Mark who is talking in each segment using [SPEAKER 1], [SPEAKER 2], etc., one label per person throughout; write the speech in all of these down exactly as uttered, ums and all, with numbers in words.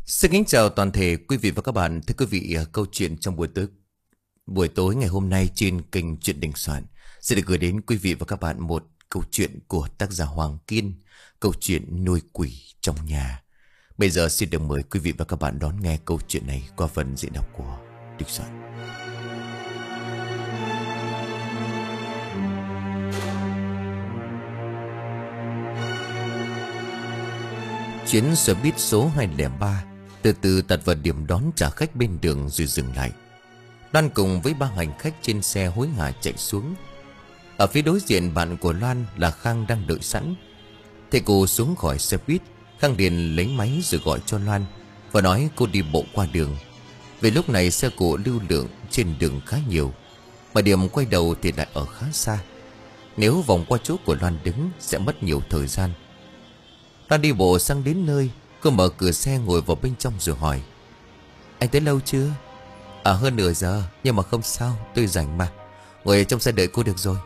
[SPEAKER 1] Xin kính chào toàn thể quý vị và các bạn. Thưa quý vị, à, câu chuyện trong buổi tối buổi tối ngày hôm nay trên kênh Chuyện Đình Soạn sẽ được gửi đến quý vị và các bạn một câu chuyện của tác giả Hoàng Kiên, câu chuyện nuôi quỷ trong nhà. Bây giờ xin được mời quý vị và các bạn đón nghe câu chuyện này qua phần diễn đọc của Đình Soạn. Chuyến xe buýt số hai không ba từ từ tạt vào điểm đón trả khách bên đường rồi dừng lại. Loan cùng với ba hành khách trên xe hối hả chạy xuống. Ở phía đối diện, bạn của Loan là Khang đang đợi sẵn. Thấy cô xuống khỏi xe buýt, Khang liền lấy máy rồi gọi cho Loan và nói cô đi bộ qua đường. Vì lúc này xe cộ lưu lượng trên đường khá nhiều, mà điểm quay đầu thì lại ở khá xa. Nếu vòng qua chỗ của Loan đứng sẽ mất nhiều thời gian. Loan đi bộ sang đến nơi, cô mở cửa xe ngồi vào bên trong rồi hỏi: "Anh tới lâu chưa?" "À, hơn nửa giờ, nhưng mà không sao, tôi rảnh mà. Ngồi trong xe đợi cô được rồi."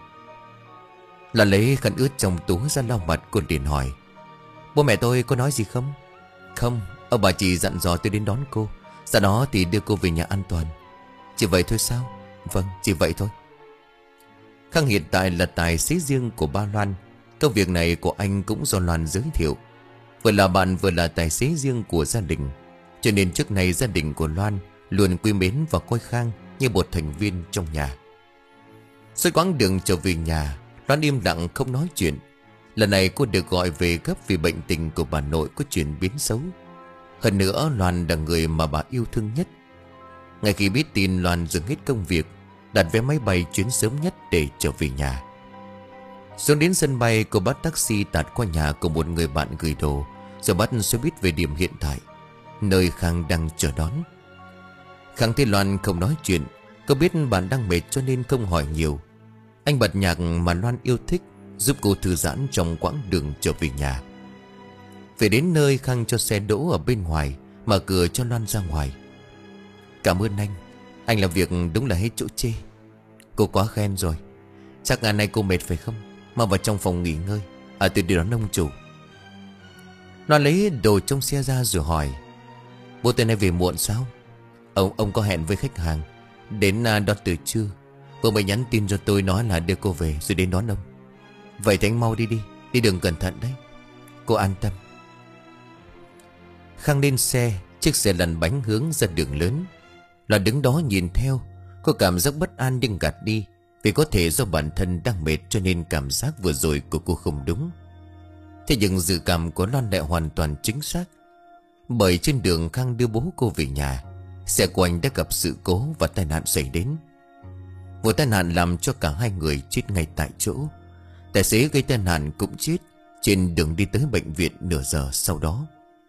[SPEAKER 1] Là lấy khăn ướt trong túi ra lau mặt. Cô liền hỏi: "Bố mẹ tôi có nói gì không?" "Không, ông bà chỉ dặn dò tôi đến đón cô, sau đó thì đưa cô về nhà an toàn." "Chỉ vậy thôi sao?" "Vâng, chỉ vậy thôi." Khang hiện tại là tài xế riêng của ba Loan. Công việc này của anh cũng do Loan giới thiệu. Vừa là bạn vừa là tài xế riêng của gia đình, cho nên trước này gia đình của Loan luôn quý mến và coi Khang như một thành viên trong nhà. Suốt quãng đường trở về nhà, Loan im lặng không nói chuyện. Lần này cô được gọi về gấp vì bệnh tình của bà nội có chuyển biến xấu. Hơn nữa, Loan là người mà bà yêu thương nhất. Ngay khi biết tin, Loan dừng hết công việc, đặt vé máy bay chuyến sớm nhất để trở về nhà. Xuống đến sân bay, cô bắt taxi tạt qua nhà của một người bạn gửi đồ, rồi bắt xe buýt về điểm hiện tại, nơi Khang đang chờ đón. Khang thấy Loan không nói chuyện, cô biết bạn đang mệt cho nên không hỏi nhiều. Anh bật nhạc mà Loan yêu thích, giúp cô thư giãn trong quãng đường trở về nhà. Về đến nơi, Khang cho xe đỗ ở bên ngoài, mở cửa cho Loan ra ngoài. "Cảm ơn anh, anh làm việc đúng là hết chỗ chê." "Cô quá khen rồi. Chắc ngày nay cô mệt phải không? Mau vào trong phòng nghỉ ngơi, à tôi đi đón ông chủ." Loan lấy đồ trong xe ra rồi hỏi: "Bố tối nay về muộn sao?" Ông ông có hẹn với khách hàng đến uh, đón từ trưa. Vừa mới nhắn tin cho tôi nói là đưa cô về rồi đến đón ông." "Vậy thì anh mau đi đi, đi đường cẩn thận đấy." "Cô an tâm." Khang lên xe, chiếc xe lăn bánh hướng ra đường lớn. Loan đứng đó nhìn theo. Cô cảm giác bất an nhưng gạt đi, vì có thể do bản thân đang mệt cho nên cảm giác vừa rồi của cô không đúng. Thế nhưng dự cảm của Loan lại hoàn toàn chính xác. Bởi trên đường Khang đưa bố cô về nhà, xe của anh đã gặp sự cố và tai nạn xảy đến. Vụ tai nạn làm cho cả hai người chết ngay tại chỗ. Tài xế gây tai nạn cũng chết trên đường đi tới bệnh viện nửa giờ sau đó.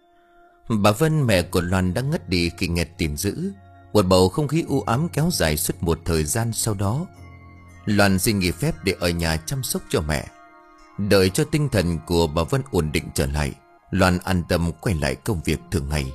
[SPEAKER 1] Bà Vân, mẹ của Loan, đã ngất đi khi nghe tin dữ. Một bầu không khí u ám kéo dài suốt một thời gian sau đó. Loan xin nghỉ phép để ở nhà chăm sóc cho mẹ. Đợi cho tinh thần của bà Vân ổn định trở lại, Loan an tâm quay lại công việc thường ngày.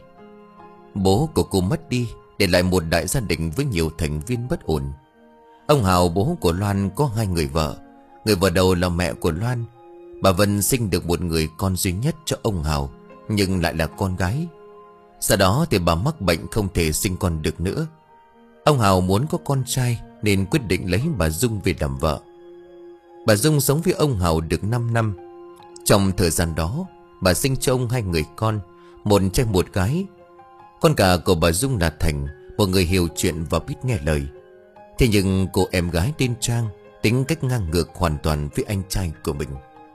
[SPEAKER 1] Bố của cô mất đi, để lại một đại gia đình với nhiều thành viên bất ổn. Ông Hào, bố của Loan, có hai người vợ. Người vợ đầu là mẹ của Loan. Bà Vân sinh được một người con duy nhất cho ông Hào, nhưng lại là con gái. Sau đó thì bà mắc bệnh không thể sinh con được nữa. Ông Hào muốn có con trai nên quyết định lấy bà Dung về làm vợ. Bà Dung sống với ông Hào được năm năm. Trong thời gian đó, bà sinh cho ông hai người con, một trai một gái. Con cả của bà Dung là Thành, một người hiểu chuyện và biết nghe lời. Thế nhưng cô em gái tên Trang tính cách ngang ngược hoàn toàn với anh trai của mình.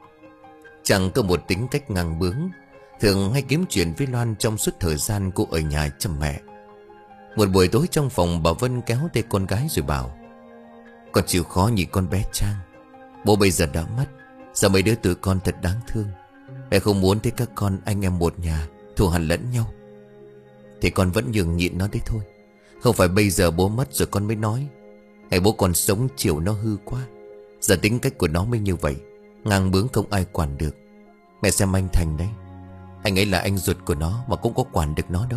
[SPEAKER 1] Trang có một tính cách ngang bướng, thường hay kiếm chuyện với Loan trong suốt thời gian cô ở nhà chăm mẹ. Một buổi tối trong phòng, bà Vân kéo tay con gái rồi bảo: "Con chịu khó nhìn con bé Trang. Bố bây giờ đã mất, giờ mấy đứa tụi con thật đáng thương. Mẹ không muốn thấy các con anh em một nhà thù hằn lẫn nhau. Thì con vẫn nhường nhịn nó đấy thôi. Không phải bây giờ bố mất rồi con mới nói. Ngày bố còn sống chiều nó hư quá. Giờ tính cách của nó mới như vậy, ngang bướng không ai quản được. Mẹ xem anh Thành đấy, anh ấy là anh ruột của nó mà cũng có quản được nó đâu."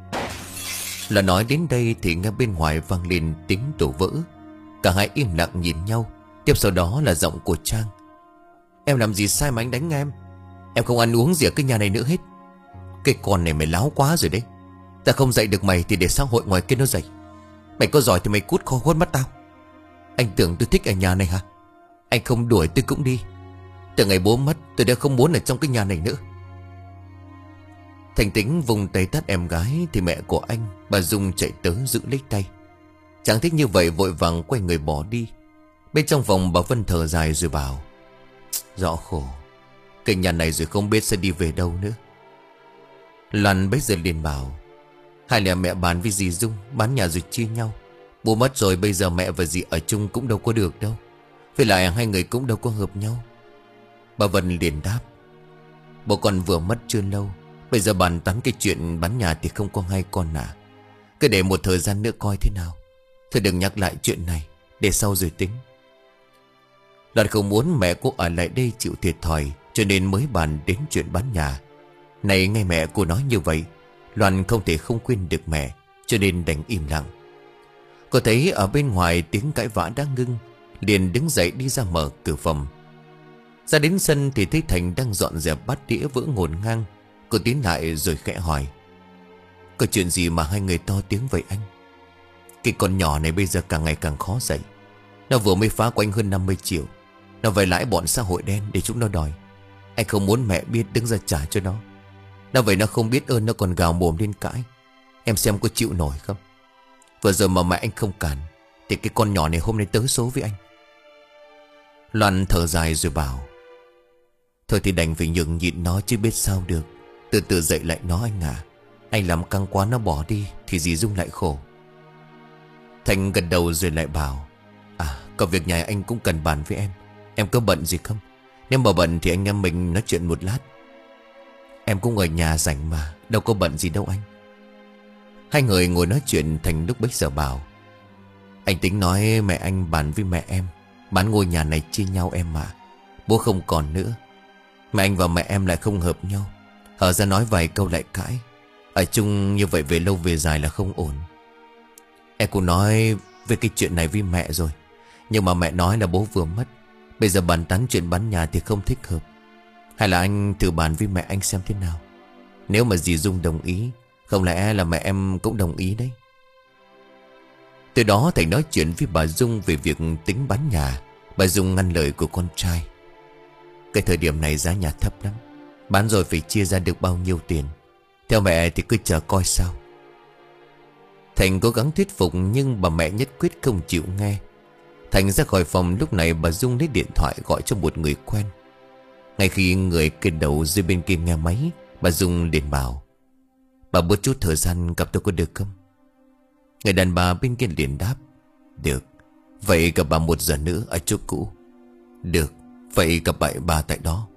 [SPEAKER 1] Là nói đến đây thì nghe bên ngoài vang lên tiếng đổ vỡ. Cả hai im lặng nhìn nhau. Tiếp sau đó là giọng của Trang: "Em làm gì sai mà anh đánh em? Em không ăn uống gì ở cái nhà này nữa hết. Cái con này mày láo quá rồi đấy. Ta không dạy được mày thì để xã hội ngoài kia nó dạy. Mày có giỏi thì mày cút khó khuất mắt tao. Anh tưởng tôi thích ở nhà này hả? Anh không đuổi tôi cũng đi. Từ ngày bố mất tôi đã không muốn ở trong cái nhà này nữa. Thành Tính vùng tay tát em gái thì mẹ của anh, bà Dung, chạy tới giữ lấy tay. Chẳng thích như vậy vội vàng quay người bỏ đi. Bên trong phòng bà Vân thở dài rồi bảo: Rõ khổ, cái nhà này rồi không biết sẽ đi về đâu nữa. Loan bấy giờ liền bảo: Hai là mẹ bán với dì Dung, bán nhà rồi chia nhau. Bố mất rồi bây giờ mẹ và dì ở chung cũng đâu có được đâu. Với lại hai người cũng đâu có hợp nhau. Bà Vân liền đáp: Bố con vừa mất chưa lâu, bây giờ bàn tán cái chuyện bán nhà thì không có hai con à. Cứ để một thời gian nữa coi thế nào. Thôi đừng nhắc lại chuyện này, để sau rồi tính. Loan không muốn mẹ cô ở lại đây chịu thiệt thòi, cho nên mới bàn đến chuyện bán nhà. Này nghe mẹ cô nói như vậy, Loan không thể không quên được mẹ, cho nên đành im lặng. Cô thấy ở bên ngoài tiếng cãi vã đã ngưng, liền đứng dậy đi ra mở cửa phòng. Ra đến sân thì thấy Thành đang dọn dẹp bát đĩa vỡ ngổn ngang. Cô tiến lại rồi khẽ hỏi: Có chuyện gì mà hai người to tiếng vậy anh? Cái con nhỏ này bây giờ càng ngày càng khó dạy. Nó vừa mới phá của anh hơn năm mươi triệu. Nó vay lãi bọn xã hội đen để chúng nó đòi. Anh không muốn mẹ biết đứng ra trả cho nó. Nó vậy nó không biết ơn, nó còn gào mồm lên cãi. Em xem có chịu nổi không? Vừa giờ mà mẹ anh không cản thì cái con nhỏ này hôm nay tới số với anh. Loan thở dài rồi bảo: Thôi thì đành phải nhường nhịn nó chứ biết sao được. Từ từ dạy lại nó anh à. Anh làm căng quá nó bỏ đi thì dì Dung lại khổ. Thành gật đầu rồi lại bảo: À, có việc nhà anh cũng cần bàn với em. Em có bận gì không? Nếu mà bận thì anh em mình nói chuyện một lát. Em cũng ở nhà rảnh mà, đâu có bận gì đâu anh. Hai người ngồi nói chuyện. Thành lúc bấy giờ bảo: Anh tính nói mẹ anh bàn với mẹ em bán ngôi nhà này chia nhau em mà. Bố không còn nữa. Mẹ anh và mẹ em lại không hợp nhau. Hở ra nói vài câu lại cãi. Ở chung như vậy về lâu về dài là không ổn. Em cũng nói về cái chuyện này với mẹ rồi, nhưng mà mẹ nói là bố vừa mất. Bây giờ bàn tán chuyện bán nhà thì không thích hợp. Hay là anh thử bàn với mẹ anh xem thế nào. Nếu mà dì Dung đồng ý, không lẽ là mẹ em cũng đồng ý đấy. Từ đó Thành nói chuyện với bà Dung về việc tính bán nhà. Bà Dung ngăn lời của con trai: Cái thời điểm này giá nhà thấp lắm, bán rồi phải chia ra được bao nhiêu tiền. Theo mẹ thì cứ chờ coi sao. Thành cố gắng thuyết phục nhưng bà mẹ nhất quyết không chịu nghe. Thành ra khỏi phòng. Lúc này bà Dung lấy điện thoại gọi cho một người quen. Ngay khi người kia đầu dưới bên kia nghe máy, bà Dung liền bảo: Bà bớt chút thời gian gặp tôi có được không? Người đàn bà bên kia liền đáp: Được. Vậy gặp bà một giờ nữa ở chỗ cũ. Được. Vậy gặp lại bà tại đó.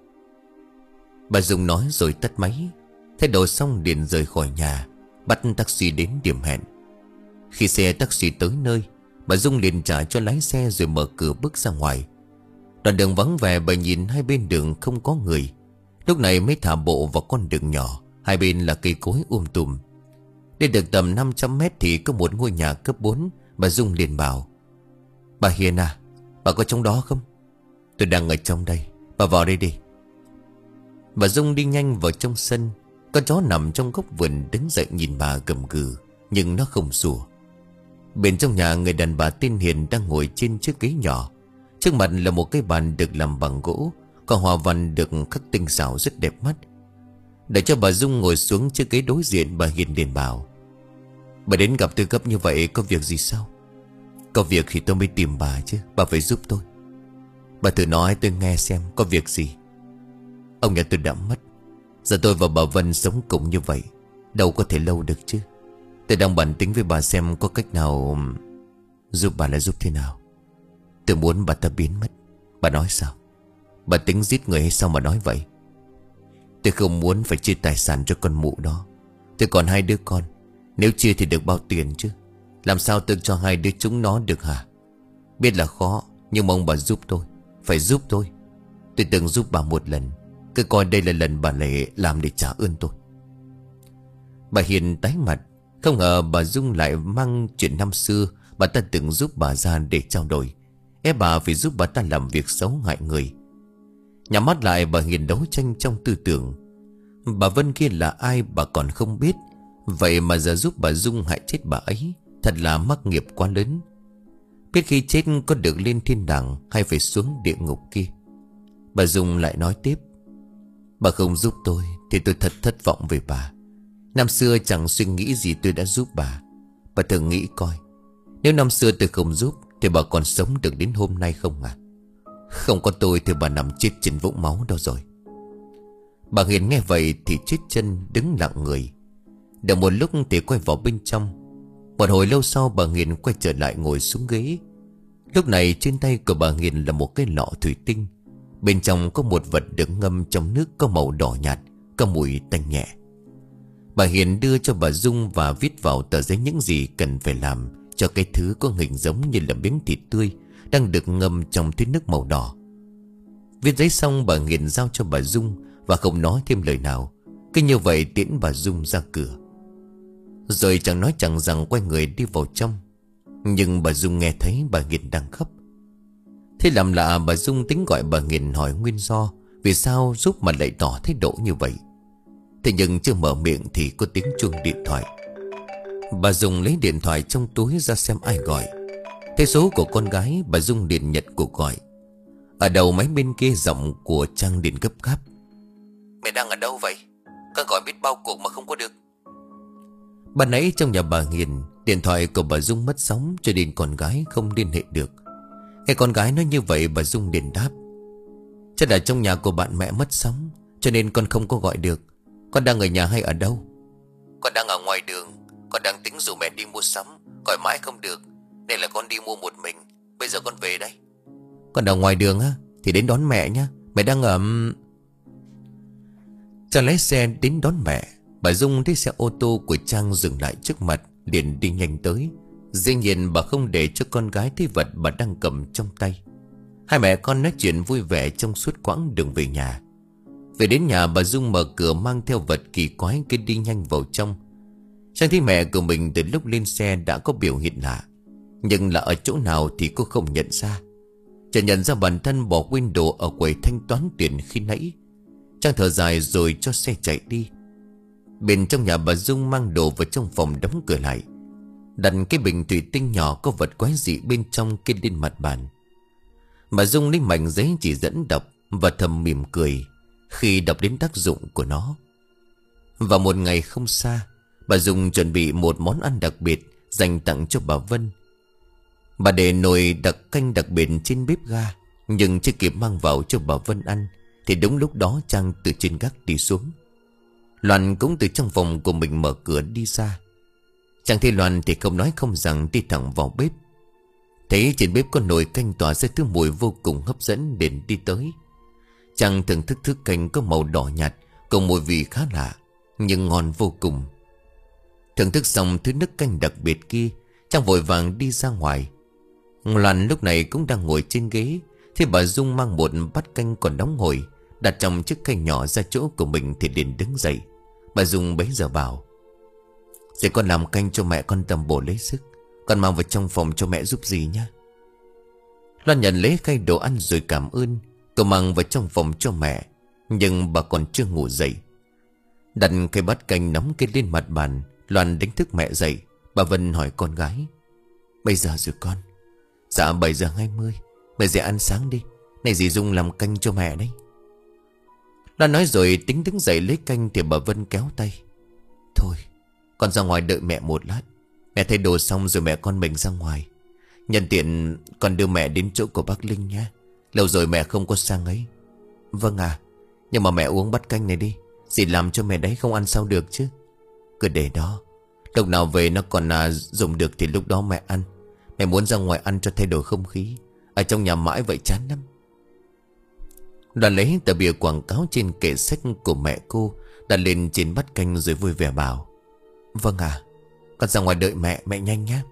[SPEAKER 1] Bà Dung nói rồi tắt máy. Thay đồ xong liền rời khỏi nhà, bắt taxi đến điểm hẹn. Khi xe taxi tới nơi, bà Dung liền trả cho lái xe rồi mở cửa bước ra ngoài. Đoạn đường vắng vẻ, bà nhìn hai bên đường không có người. Lúc này mới thả bộ vào con đường nhỏ. Hai bên là cây cối um tùm. Đi được tầm năm trăm mét thì có một ngôi nhà cấp bốn. Bà Dung liền bảo: Bà Hiền à, bà có trong đó không? Tôi đang ở trong đây, bà vào đây đi. Bà Dung đi nhanh vào trong sân. Con chó nằm trong góc vườn đứng dậy nhìn bà gầm gừ, nhưng nó không sủa. Bên trong nhà, người đàn bà tên Hiền đang ngồi trên chiếc ghế nhỏ. Trước mặt là một cái bàn được làm bằng gỗ, có hoa văn được khắc tinh xảo rất đẹp mắt. Để cho bà Dung ngồi xuống chiếc ghế đối diện, bà Hiền liền bảo: Bà đến gặp tôi gấp như vậy có việc gì sao? Có việc thì tôi mới tìm bà chứ, bà phải giúp tôi. Bà thử nói tôi nghe xem có việc gì. Ông nhà tôi đã mất. Giờ tôi và bà Vân sống cùng như vậy, đâu có thể lâu được chứ. Tôi đang bàn tính với bà xem có cách nào giúp bà. Là giúp thế nào? Tôi muốn bà ta biến mất. Bà nói sao? Bà tính giết người hay sao mà nói vậy? Tôi không muốn phải chia tài sản cho con mụ đó. Tôi còn hai đứa con. Nếu chia thì được bao tiền chứ? Làm sao tôi cho hai đứa chúng nó được hả? Biết là khó, nhưng mong bà giúp tôi. Phải giúp tôi. Tôi từng giúp bà một lần. Cứ coi đây là lần bà lại làm để trả ơn tôi. Bà Hiền tái mặt. Không ngờ bà Dung lại mang chuyện năm xưa bà ta từng giúp bà ra để trao đổi, ép bà phải giúp bà ta làm việc xấu hại người. Nhắm mắt lại, bà Hiền đấu tranh trong tư tưởng. Bà Vân kia là ai bà còn không biết. Vậy mà giờ giúp bà Dung hại chết bà ấy, thật là mắc nghiệp quá lớn. Biết khi chết có được lên thiên đàng hay phải xuống địa ngục kia. Bà Dung lại nói tiếp: bà không giúp tôi thì tôi thật thất vọng về bà. Năm xưa chẳng suy nghĩ gì tôi đã giúp bà. Bà thử nghĩ coi, nếu năm xưa tôi không giúp thì bà còn sống được đến hôm nay không à? Không có tôi thì bà nằm chết trên vũng máu đâu rồi. Bà Hiền nghe vậy thì chết chân đứng lặng người. Được một lúc thì quay vào bên trong. Một hồi lâu sau bà Hiền quay trở lại ngồi xuống ghế. Lúc này trên tay của bà Hiền là một cái lọ thủy tinh. Bên trong có một vật được ngâm trong nước có màu đỏ nhạt, có mùi tanh nhẹ. Bà Hiền đưa cho bà Dung và viết vào tờ giấy những gì cần phải làm cho cái thứ có hình giống như là miếng thịt tươi đang được ngâm trong thuyết nước màu đỏ. Viết giấy xong bà Hiền giao cho bà Dung và không nói thêm lời nào, cứ như vậy tiễn bà Dung ra cửa. Rồi chẳng nói chẳng rằng quay người đi vào trong. Nhưng bà Dung nghe thấy bà Hiền đang khóc. Thế làm lạ bà Dung tính gọi bà Hiền hỏi nguyên do vì sao giúp mà lại tỏ thái độ như vậy. Thế nhưng chưa mở miệng thì có tiếng chuông điện thoại. Bà Dung lấy điện thoại trong túi ra xem ai gọi. Thấy số của con gái, bà Dung liền nhận cuộc gọi. Ở đầu máy bên kia giọng của Trang điện gấp gáp: mẹ đang ở đâu vậy? Con gọi biết bao cuộc mà không có được. Ban nãy trong nhà bà Hiền, điện thoại của bà Dung mất sóng cho nên con gái không liên hệ được. Nghe con gái nói như vậy bà Dung liền đáp: chắc là trong nhà của bạn mẹ mất sóng cho nên con không có gọi được. Con đang ở nhà hay ở đâu? Con đang ở ngoài đường. Con đang tính rủ mẹ đi mua sắm, gọi mãi không được nên là con đi mua một mình. Bây giờ con về đây. Con ở ngoài đường á? Thì đến đón mẹ nhá. Mẹ đang ở... Trang lái xe đến đón mẹ. Bà Dung thấy xe ô tô của Trang dừng lại trước mặt, liền đi nhanh tới. Dĩ nhiên bà không để cho con gái thấy vật bà đang cầm trong tay. Hai mẹ con nói chuyện vui vẻ trong suốt quãng đường về nhà. Về đến nhà bà Dung mở cửa mang theo vật kỳ quái kia đi nhanh vào trong. Trang thấy mẹ của mình từ lúc lên xe đã có biểu hiện lạ, nhưng là ở chỗ nào thì cô không nhận ra. Chỉ nhận ra bản thân bỏ quên đồ ở quầy thanh toán tiền khi nãy. Trang thở dài rồi cho xe chạy đi. Bên trong nhà bà Dung mang đồ vào trong phòng đóng cửa lại, đặt cái bình thủy tinh nhỏ có vật quái dị bên trong kia lên mặt bàn. Bà Dung lấy mảnh giấy chỉ dẫn đọc và thầm mỉm cười khi đọc đến tác dụng của nó. Vào một ngày không xa, bà Dung chuẩn bị một món ăn đặc biệt dành tặng cho bà Vân. Bà để nồi đặc canh đặc biệt trên bếp ga, nhưng chưa kịp mang vào cho bà Vân ăn thì đúng lúc đó Trang từ trên gác đi xuống. Loan cũng từ trong phòng của mình mở cửa đi ra. Trang thấy Loan thì không nói không rằng đi thẳng vào bếp. Thấy trên bếp có nồi canh tỏa ra thứ mùi vô cùng hấp dẫn đến đi tới. Trang thưởng thức thức canh có màu đỏ nhạt, cùng mùi vị khá lạ nhưng ngon vô cùng. Thưởng thức xong thứ nước canh đặc biệt kia, Trang vội vàng đi ra ngoài. Loan lúc này cũng đang ngồi trên ghế, thì bà Dung mang một bát canh còn đóng hổi đặt trong chiếc khay nhỏ ra chỗ của mình thì liền đứng dậy. Bà Dung bấy giờ bảo: "Để con làm canh cho mẹ con tầm bổ lấy sức. Con mang vào trong phòng cho mẹ giúp gì nhá." Loan nhận lấy khay đồ ăn rồi cảm ơn. Cô mang vào trong phòng cho mẹ, nhưng bà còn chưa ngủ dậy. Đặt cái bát canh nóng kia lên mặt bàn, Loan đánh thức mẹ dậy. Bà Vân hỏi con gái: "Bây giờ rồi con?" "Dạ bảy giờ hai mươi. Mẹ dậy ăn sáng đi. Này dì Dung làm canh cho mẹ đấy." Loan nói rồi tính đứng dậy lấy canh thì bà Vân kéo tay: "Thôi con ra ngoài đợi mẹ một lát. Mẹ thay đồ xong rồi mẹ con mình ra ngoài. Nhân tiện con đưa mẹ đến chỗ của bác Linh nhé. Lâu rồi mẹ không có sang ấy." "Vâng à. Nhưng mà mẹ uống bát canh này đi. Dì làm cho mẹ đấy không ăn sao được chứ." "Cứ để đó. Lúc nào về nó còn à, dùng được thì lúc đó mẹ ăn. Mẹ muốn ra ngoài ăn cho thay đổi không khí. Ở trong nhà mãi vậy chán lắm." Đoàn lấy tờ bìa quảng cáo trên kệ sách của mẹ cô đặt lên trên bát canh rồi vui vẻ bảo: "Vâng à. Con ra ngoài đợi mẹ, mẹ nhanh nhé."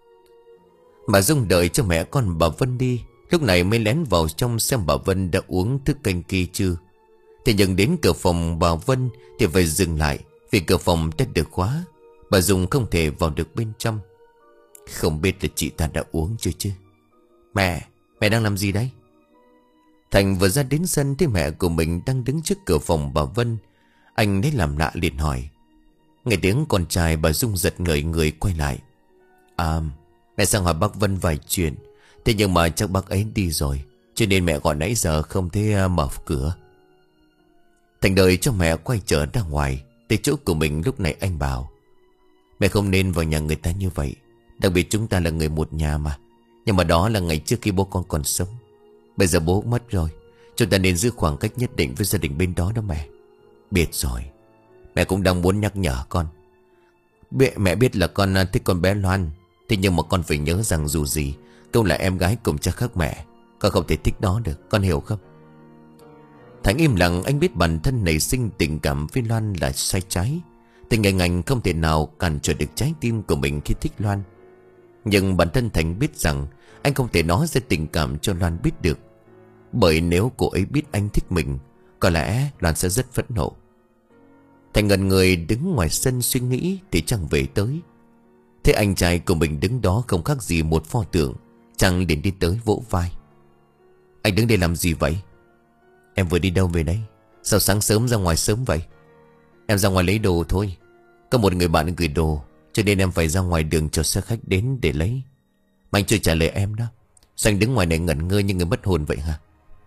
[SPEAKER 1] Bà Dung đợi cho mẹ con bà Vân đi, lúc này mới lén vào trong xem bà Vân đã uống thức canh kia chưa. Thì nhưng đến cửa phòng bà Vân thì phải dừng lại, vì cửa phòng đã được khóa. Bà Dung không thể vào được bên trong. Không biết là chị ta đã uống chưa chứ. "Mẹ, mẹ đang làm gì đấy?" Thành vừa ra đến sân thấy mẹ của mình đang đứng trước cửa phòng bà Vân. Anh lấy làm lạ liền hỏi: Nghe tiếng con trai, bà Dung giật ngời người quay lại. À, mẹ sang hỏi bác Vân vài chuyện. Thế nhưng mà chắc bác ấy đi rồi, cho nên mẹ gọi nãy giờ không thấy mở cửa. Thành đợi cho mẹ quay trở ra ngoài. Tới chỗ của mình lúc này anh bảo: mẹ không nên vào nhà người ta như vậy. Đặc biệt chúng ta là người một nhà mà. Nhưng mà đó là ngày trước khi bố con còn sống. Bây giờ bố mất rồi, chúng ta nên giữ khoảng cách nhất định với gia đình bên đó đó mẹ. Biết rồi. Mẹ cũng đang muốn nhắc nhở con. Mẹ, mẹ biết là con thích con bé Loan. Thế nhưng mà con phải nhớ rằng dù gì cũng là em gái cùng cha khác mẹ. Con không thể thích nó được, con hiểu không? Thành im lặng. Anh biết bản thân nảy sinh tình cảm với Loan là sai trái. Tình anh anh không thể nào cản trở được trái tim của mình khi thích Loan. Nhưng bản thân Thành biết rằng anh không thể nói ra tình cảm cho Loan biết được. Bởi nếu cô ấy biết anh thích mình, có lẽ Loan sẽ rất phẫn nộ. Thành ngẩn người đứng ngoài sân suy nghĩ thì Trang về tới. Thế anh trai của mình đứng đó không khác gì một pho tượng. Trang liền đi tới vỗ vai. Anh đứng đây làm gì vậy? Em vừa đi đâu về đấy? Sao sáng sớm ra ngoài sớm vậy? Em ra ngoài lấy đồ thôi. Có một người bạn gửi đồ, cho nên em phải ra ngoài đường cho xe khách đến để lấy. Mà anh chưa trả lời em đó. Sao anh đứng ngoài này ngẩn ngơ như người mất hồn vậy hả?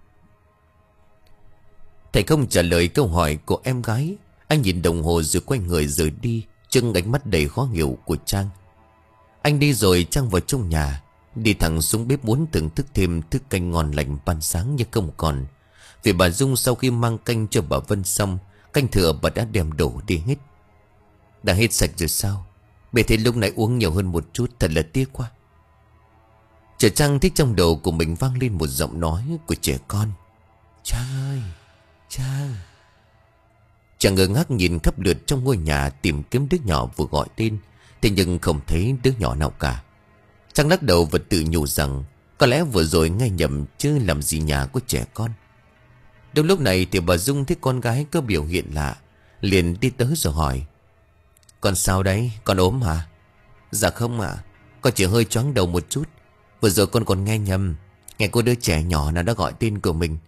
[SPEAKER 1] Thầy không trả lời câu hỏi của em gái. Anh nhìn đồng hồ rồi quay người rời đi, trưng ánh mắt đầy khó hiểu của Trang. Anh đi rồi Trang vào trong nhà, đi thẳng xuống bếp muốn thưởng thức thêm thức canh ngon lành ban sáng nhưng không còn. Vì bà Dung sau khi mang canh cho bà Vân xong, canh thừa bà đã đem đổ đi hết. Đã hết sạch rồi sao? Bề thế lúc nãy uống nhiều hơn một chút, thật là tiếc quá. Chợt Trang thích trong đầu của mình vang lên một giọng nói của trẻ con. Trang ơi, Trang. Chàng ngơ ngác nhìn khắp lượt trong ngôi nhà tìm kiếm đứa nhỏ vừa gọi tên. Thế nhưng không thấy đứa nhỏ nào cả. Trang lắc đầu và tự nhủ rằng có lẽ vừa rồi nghe nhầm chứ làm gì nhà có trẻ con. Đúng lúc này thì bà Dung thấy con gái có biểu hiện lạ, liền đi tới rồi hỏi: Con sao đấy? Con ốm hả? Dạ không ạ, à, con chỉ hơi choáng đầu một chút. Vừa rồi con còn nghe nhầm, nghe có đứa trẻ nhỏ nào đã gọi tên của mình.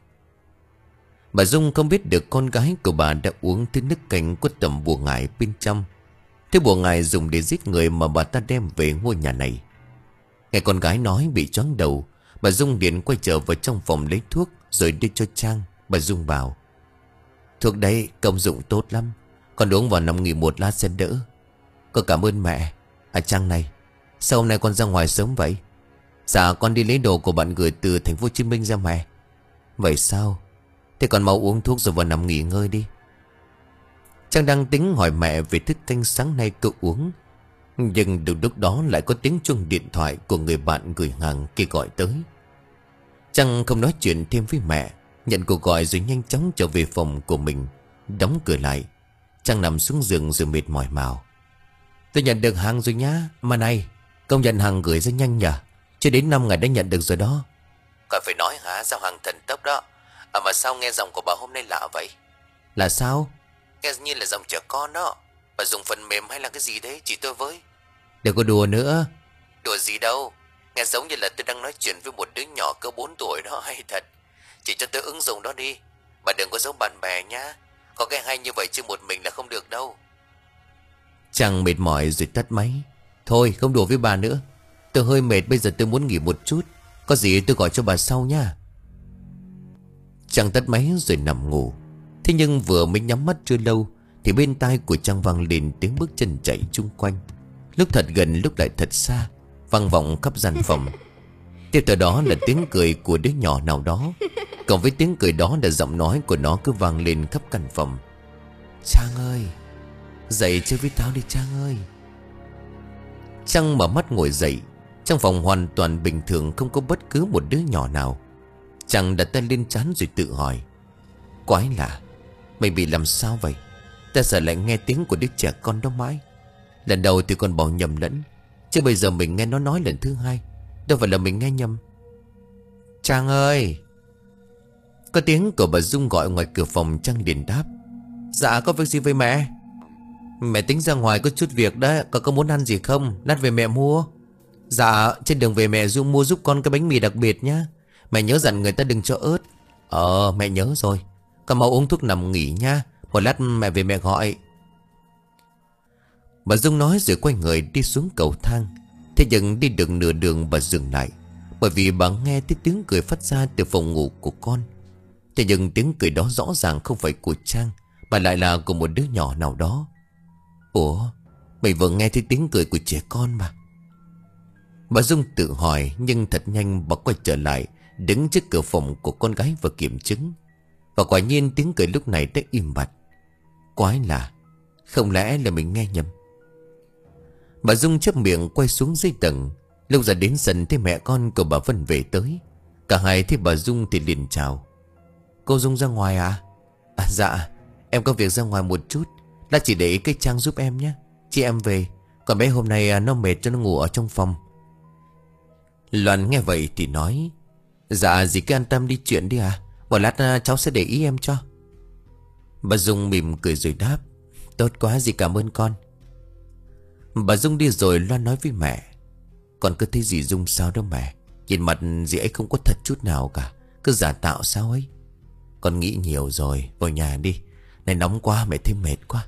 [SPEAKER 1] Bà Dung không biết được con gái của bà đã uống thứ nước canh có tầm bùa ngải bên trong. Thứ bùa ngải dùng để giết người mà bà ta đem về ngôi nhà này. Nghe con gái nói bị choáng đầu, bà Dung liền quay trở vào trong phòng lấy thuốc rồi đưa cho Trang. Bà Dung bảo: Thuốc đấy công dụng tốt lắm, con uống vào nằm nghỉ một lát sẽ đỡ. Con cảm ơn mẹ. À Trang này, sao hôm nay con ra ngoài sớm vậy? Dạ con đi lấy đồ của bạn gửi từ thành phố Hồ Chí Minh ra mẹ. Vậy sao? Thế con mau uống thuốc rồi vào nằm nghỉ ngơi đi. Trang đang tính hỏi mẹ về thức canh sáng nay cậu uống, nhưng đúng lúc đó lại có tiếng chuông điện thoại của người bạn gửi hàng kia gọi tới. Trang không nói chuyện thêm với mẹ, nhận cuộc gọi rồi nhanh chóng trở về phòng của mình, đóng cửa lại. Trang nằm xuống giường rồi mệt mỏi mào: Tôi nhận được hàng rồi nhá. Mà này, công nhận hàng gửi rất nhanh nhỉ? Chưa đến năm ngày đã nhận được rồi đó. Còn phải nói hả? Giao hàng thần tốc đó. À mà sao nghe giọng của bà hôm nay lạ vậy? Là sao? Nghe như là giọng trẻ con đó. Bà dùng phần mềm hay là cái gì đấy? Chỉ tôi với. Đừng có đùa nữa. Đùa gì đâu. Nghe giống như là tôi đang nói chuyện với một đứa nhỏ cỡ bốn tuổi đó. Hay thật. Chỉ cho tôi ứng dụng đó đi. Bà đừng có giấu bạn bè nhá. Có cái hay như vậy chứ một mình là không được đâu. Chàng mệt mỏi rồi tắt máy. Thôi không đùa với bà nữa. Tôi hơi mệt, bây giờ tôi muốn nghỉ một chút. Có gì tôi gọi cho bà sau nha. Chàng tắt máy rồi nằm ngủ. Thế nhưng vừa mới nhắm mắt chưa lâu thì bên tai của Trang vang lên tiếng bước chân chạy chung quanh, lúc thật gần lúc lại thật xa, vang vọng khắp gian phòng. Tiếp theo đó là tiếng cười của đứa nhỏ nào đó. Cộng với tiếng cười đó là giọng nói của nó cứ vang lên khắp căn phòng: Trang ơi, dậy chơi với tao đi Trang ơi. Trang mở mắt ngồi dậy. Trong phòng hoàn toàn bình thường, không có bất cứ một đứa nhỏ nào. Trang đặt tay lên trán rồi tự hỏi: Quái lạ, mình bị làm sao vậy? Ta sợ lại nghe tiếng của đứa trẻ con đó mãi. Lần đầu thì còn bỏ nhầm lẫn, chứ bây giờ mình nghe nó nói lần thứ hai. Đâu phải là mình nghe nhầm. Trang ơi. Có tiếng của bà Dung gọi ngoài cửa phòng. Trang liền đáp: Dạ có việc gì với mẹ? Mẹ tính ra ngoài có chút việc đấy. Con có muốn ăn gì không? Lát về mẹ mua. Dạ trên đường về mẹ Dung mua giúp con cái bánh mì đặc biệt nhá. Mẹ nhớ dặn người ta đừng cho ớt. Ờ mẹ nhớ rồi. Con mau uống thuốc nằm nghỉ nha. Một lát mẹ về mẹ gọi. Bà Dung nói rồi quay người đi xuống cầu thang. Thế nhưng đi được nửa đường bà dừng lại, bởi vì bà nghe thấy tiếng cười phát ra từ phòng ngủ của con. Thế nhưng tiếng cười đó rõ ràng không phải của Trang, mà lại là của một đứa nhỏ nào đó. Ủa, mày vừa nghe thấy tiếng cười của trẻ con mà. Bà Dung tự hỏi, nhưng thật nhanh bà quay trở lại, đứng trước cửa phòng của con gái và kiểm chứng. Và quả nhiên tiếng cười lúc này đã im bặt. Quái lạ, không lẽ là mình nghe nhầm? Bà Dung chép miệng quay xuống dưới tầng. Lúc ra đến sân thấy mẹ con của bà Vân về tới. Cả hai thấy bà Dung thì liền chào. Cô Dung ra ngoài à? À dạ, em có việc ra ngoài một chút. Là chỉ để cái Trang giúp em nhé. Chị em về, còn bé hôm nay nó mệt cho nó ngủ ở trong phòng. Loan nghe vậy thì nói, dạ dì cứ an tâm đi chuyện đi à. Một lát cháu sẽ để ý em cho. Bà Dung mỉm cười rồi đáp, tốt quá dì, cảm ơn con. Bà Dung đi rồi Loan nói với mẹ, con cứ thấy dì Dung sao đó mẹ. Nhìn mặt dì ấy không có thật chút nào cả, cứ giả tạo sao ấy. Con nghĩ nhiều rồi, vào nhà đi. Này nóng quá, mẹ thấy mệt quá.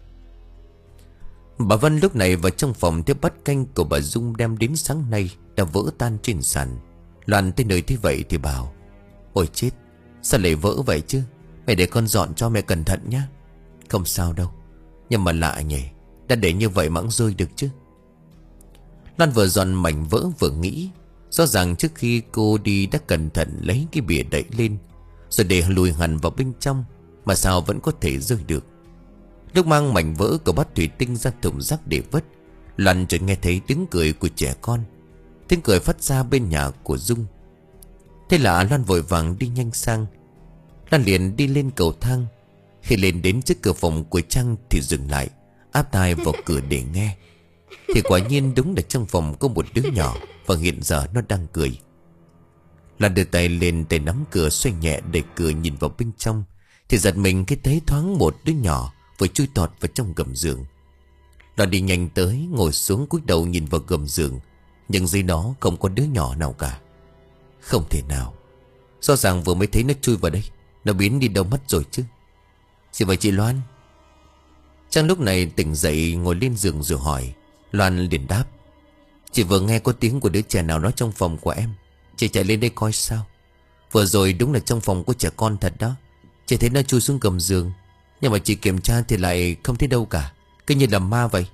[SPEAKER 1] Bà Vân lúc này vào trong phòng thấy bát canh của bà Dung đem đến sáng nay đã vỡ tan trên sàn. Loan tới nơi thấy vậy thì bảo, ôi chết, sao lại vỡ vậy chứ? Mẹ để con dọn cho, mẹ cẩn thận nhé. Không sao đâu, nhưng mà lạ nhỉ, đã để như vậy mà cũng rơi được chứ. Loan vừa dọn mảnh vỡ vừa nghĩ, rõ ràng trước khi cô đi đã cẩn thận lấy cái bìa đậy lên, rồi để lùi hẳn vào bên trong, mà sao vẫn có thể rơi được. Lúc mang mảnh vỡ của bát thủy tinh ra thùng rác để vứt, Loan chợt nghe thấy tiếng cười của trẻ con. Tiếng cười phát ra bên nhà của Dung. Thế là Loan vội vàng đi nhanh sang. Loan liền đi lên cầu thang. Khi lên đến trước cửa phòng của Trang thì dừng lại, áp tai vào cửa để nghe. Thì quả nhiên đúng là trong phòng có một đứa nhỏ, và hiện giờ nó đang cười. Loan đưa tay lên, tay nắm cửa xoay nhẹ để cửa nhìn vào bên trong, thì giật mình khi thấy thoáng một đứa nhỏ vừa chui tọt vào trong gầm giường. Loan đi nhanh tới, ngồi xuống cúi đầu nhìn vào gầm giường, nhưng dưới đó không có đứa nhỏ nào cả. Không thể nào, rõ ràng vừa mới thấy nó chui vào đây, nó biến đi đâu mất rồi chứ. Xin mời chị Loan. Trang lúc này tỉnh dậy ngồi lên giường rồi hỏi. Loan liền đáp, chị vừa nghe có tiếng của đứa trẻ nào đó trong phòng của em. Chị chạy lên đây coi sao. Vừa rồi đúng là trong phòng của trẻ con thật đó. Chị thấy nó chui xuống gầm giường, nhưng mà chị kiểm tra thì lại không thấy đâu cả, cứ như là ma vậy.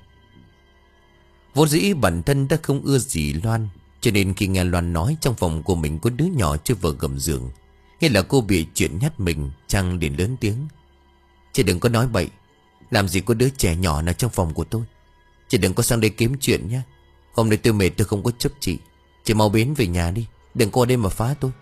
[SPEAKER 1] Vốn dĩ bản thân đã không ưa gì Loan, cho nên khi nghe Loan nói trong phòng của mình có đứa nhỏ chui vào gầm giường, nghĩa là cô bị chuyện nhát mình. Trang liền lớn tiếng, chị đừng có nói bậy. Làm gì có đứa trẻ nhỏ nào trong phòng của tôi. Chị đừng có sang đây kiếm chuyện nhé. Hôm nay tôi mệt, tôi không có chấp chị. Chị mau biến về nhà đi, đừng có ở đây mà phá tôi.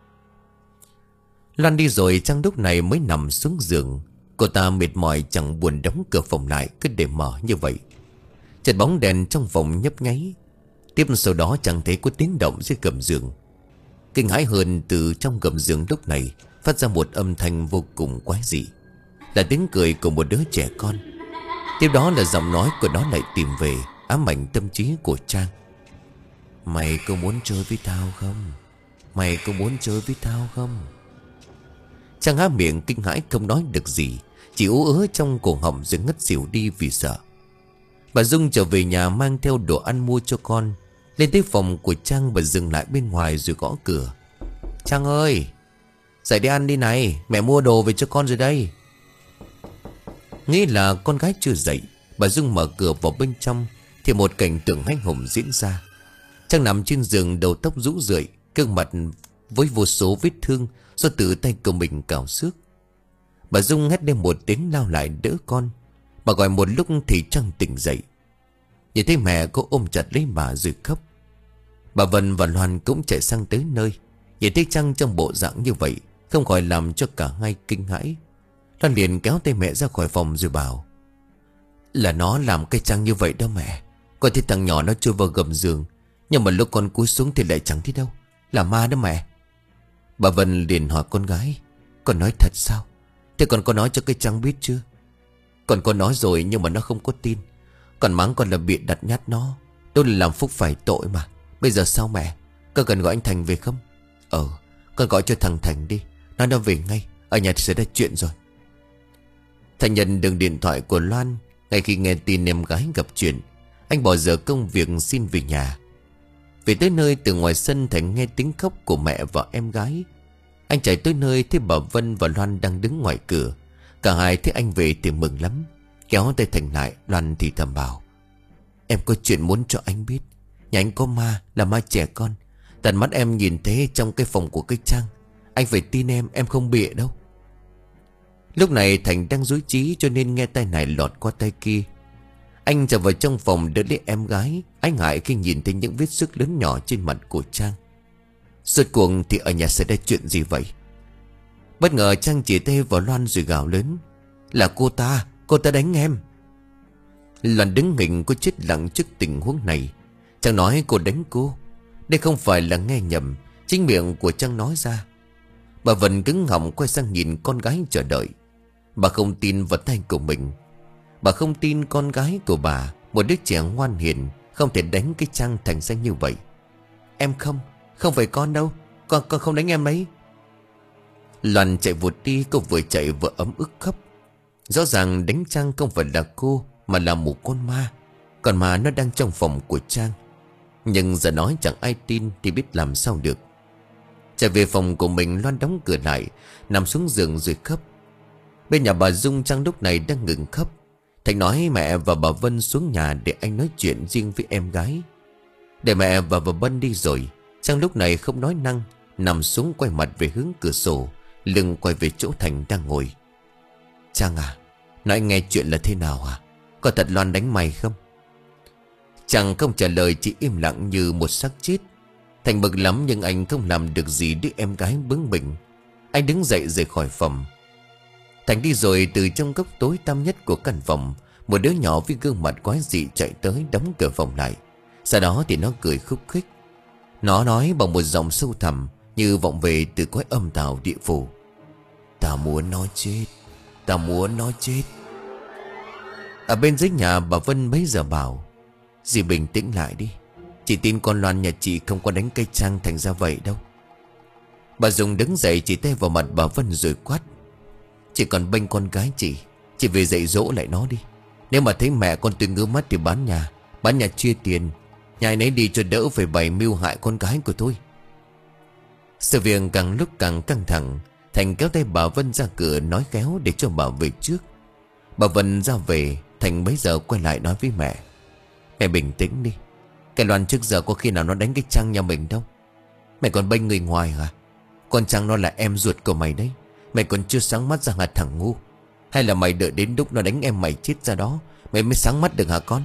[SPEAKER 1] Loan đi rồi Trang lúc này mới nằm xuống giường. Cô ta mệt mỏi chẳng buồn đóng cửa phòng lại, cứ để mở như vậy. Chợt bóng đèn trong phòng nhấp nháy. Tiếp sau đó chẳng thấy có tiếng động dưới gầm giường. Kinh hãi hơn, từ trong gầm giường lúc này phát ra một âm thanh vô cùng quái dị, là tiếng cười của một đứa trẻ con. Tiếp đó là giọng nói của nó lại tìm về, ám ảnh tâm trí của Trang. Mày có muốn chơi với tao không? Mày có muốn chơi với tao không? Trang há miệng kinh hãi không nói được gì, chỉ ú ớ trong cổ họng rồi ngất xỉu đi vì sợ. Bà Dung trở về nhà mang theo đồ ăn mua cho con. Lên tới phòng của Trang, bà dừng lại bên ngoài rồi gõ cửa. Trang ơi, dậy đi ăn đi này, mẹ mua đồ về cho con rồi đây. Nghĩ là con gái chưa dậy, bà Dung mở cửa vào bên trong thì một cảnh tượng hãi hùng diễn ra. Trang nằm trên giường, đầu tóc rũ rượi, gương mặt với vô số vết thương do tự tay của mình cào xước. Bà Dung hét lên một tiếng lao lại đỡ con. Bà gọi một lúc thì Trang tỉnh dậy. Nhìn thấy mẹ, cô ôm chặt lấy bà rồi khóc. Bà Vân và Loan cũng chạy sang tới nơi. Nhìn thấy Trang trong bộ dạng như vậy, không khỏi làm cho cả hai kinh hãi. Loan liền kéo tay mẹ ra khỏi phòng rồi bảo, là nó làm cái Trang như vậy đó mẹ. Con thấy thằng nhỏ nó chui vào gầm giường, nhưng mà lúc con cúi xuống thì lại chẳng thấy đâu. Là ma đó mẹ. Bà Vân liền hỏi con gái, con nói thật sao? Thế con có nói cho cái Trang biết chưa? Con có nói rồi nhưng mà nó không có tin. Còn mắng con là bịa đặt nhát nó. Tôi là làm phúc phải tội mà. Bây giờ sao mẹ? Con cần gọi anh Thành về không? Ờ, con gọi cho thằng Thành đi, nó đã về ngay. Ở nhà thì sẽ ra chuyện rồi. Thành nhận được điện thoại của Loan. Ngay khi nghe tin em gái gặp chuyện Anh bỏ giờ công việc xin về nhà. Về tới nơi, từ ngoài sân Thành nghe tiếng khóc của mẹ và em gái. Anh chạy tới nơi thấy bà Vân và Loan đang đứng ngoài cửa. Cả hai thấy anh về thì mừng lắm. Kéo tay Thành lại, Loan thì thầm bảo: Em có chuyện muốn cho anh biết. Nhà anh có ma, là ma trẻ con. Tận mắt em nhìn thấy trong cái phòng của cái Trang. Anh phải tin em, em không bịa đâu. Lúc này Thành đang rối trí, cho nên nghe tay này lọt qua tay kia. Anh trở vào trong phòng đỡ lấy em gái. Anh ngại khi nhìn thấy những vết xước lớn nhỏ trên mặt của Trang. Rốt cuộc thì ở nhà xảy ra chuyện gì vậy? Bất ngờ Trang chỉ tay vào Loan rồi gào lớn: Là cô ta, cô ta đánh em. Loan đứng nghỉnh có chết lặng trước tình huống này. Trang nói cô đánh cô. Đây không phải là nghe nhầm, chính miệng của Trang nói ra. Bà Vân cứng họng quay sang nhìn con gái chờ đợi. Bà không tin vào tay của mình. Bà không tin con gái của bà, một đứa trẻ ngoan hiền, không thể đánh cái Trang thành ra như vậy. Em không, không phải con đâu. Con, con không đánh em ấy. Loan chạy vụt đi, cô vừa chạy vừa ấm ức khóc. Rõ ràng đánh Trang không phải là cô, mà là một con ma. Còn ma nó đang trong phòng của Trang. Nhưng giờ nói chẳng ai tin thì biết làm sao được. Chạy về phòng của mình, Loan đóng cửa lại, nằm xuống giường rồi khóc. Bên nhà bà Dung, Trang lúc này đang ngừng khóc. Thành nói mẹ và bà Vân xuống nhà để anh nói chuyện riêng với em gái. Để mẹ và bà Vân đi rồi, Trang lúc này không nói năng, nằm xuống quay mặt về hướng cửa sổ, lưng quay về chỗ Thành đang ngồi. Trang à, nói anh nghe chuyện là thế nào hả? Có thật Loan đánh mày không? Trang không trả lời, chỉ im lặng như một xác chết. Thành bực lắm nhưng anh không làm được gì đứa em gái bướng bỉnh. Anh đứng dậy rời khỏi phòng. Thành đi rồi, từ trong góc tối tăm nhất của căn phòng, một đứa nhỏ với gương mặt quái dị chạy tới đóng cửa phòng lại. Sau đó thì nó cười khúc khích. Nó nói bằng một giọng sâu thẳm như vọng về từ cõi âm tào địa phủ: Ta muốn nó chết, ta muốn nó chết. Ở bên dưới nhà, bà Vân bấy giờ bảo: Dì bình tĩnh lại đi. Chị tin con Loan nhà chị không có đánh cây Trang thành ra vậy đâu. Bà Dung đứng dậy chỉ tay vào mặt bà Vân rồi quát: Chị còn bênh con gái chị, chị về dạy dỗ lại nó đi. Nếu mà thấy mẹ con tôi ngứa mắt thì bán nhà, bán nhà chia tiền. Nhà nấy đi cho đỡ phải bày mưu hại con gái của tôi. Sự việc càng lúc càng căng thẳng. Thành kéo tay bà Vân ra cửa nói khéo để cho bà về trước. Bà Vân ra về, Thành bấy giờ quay lại nói với mẹ: Mẹ bình tĩnh đi. Cái Loan trước giờ có khi nào nó đánh cái Trang nhà mình đâu. Mẹ còn bênh người ngoài hả? Con Trang nó là em ruột của mày đấy. Mày còn chưa sáng mắt ra hả thằng ngu? Hay là mày đợi đến lúc nó đánh em mày chết ra đó mày mới sáng mắt được hả con?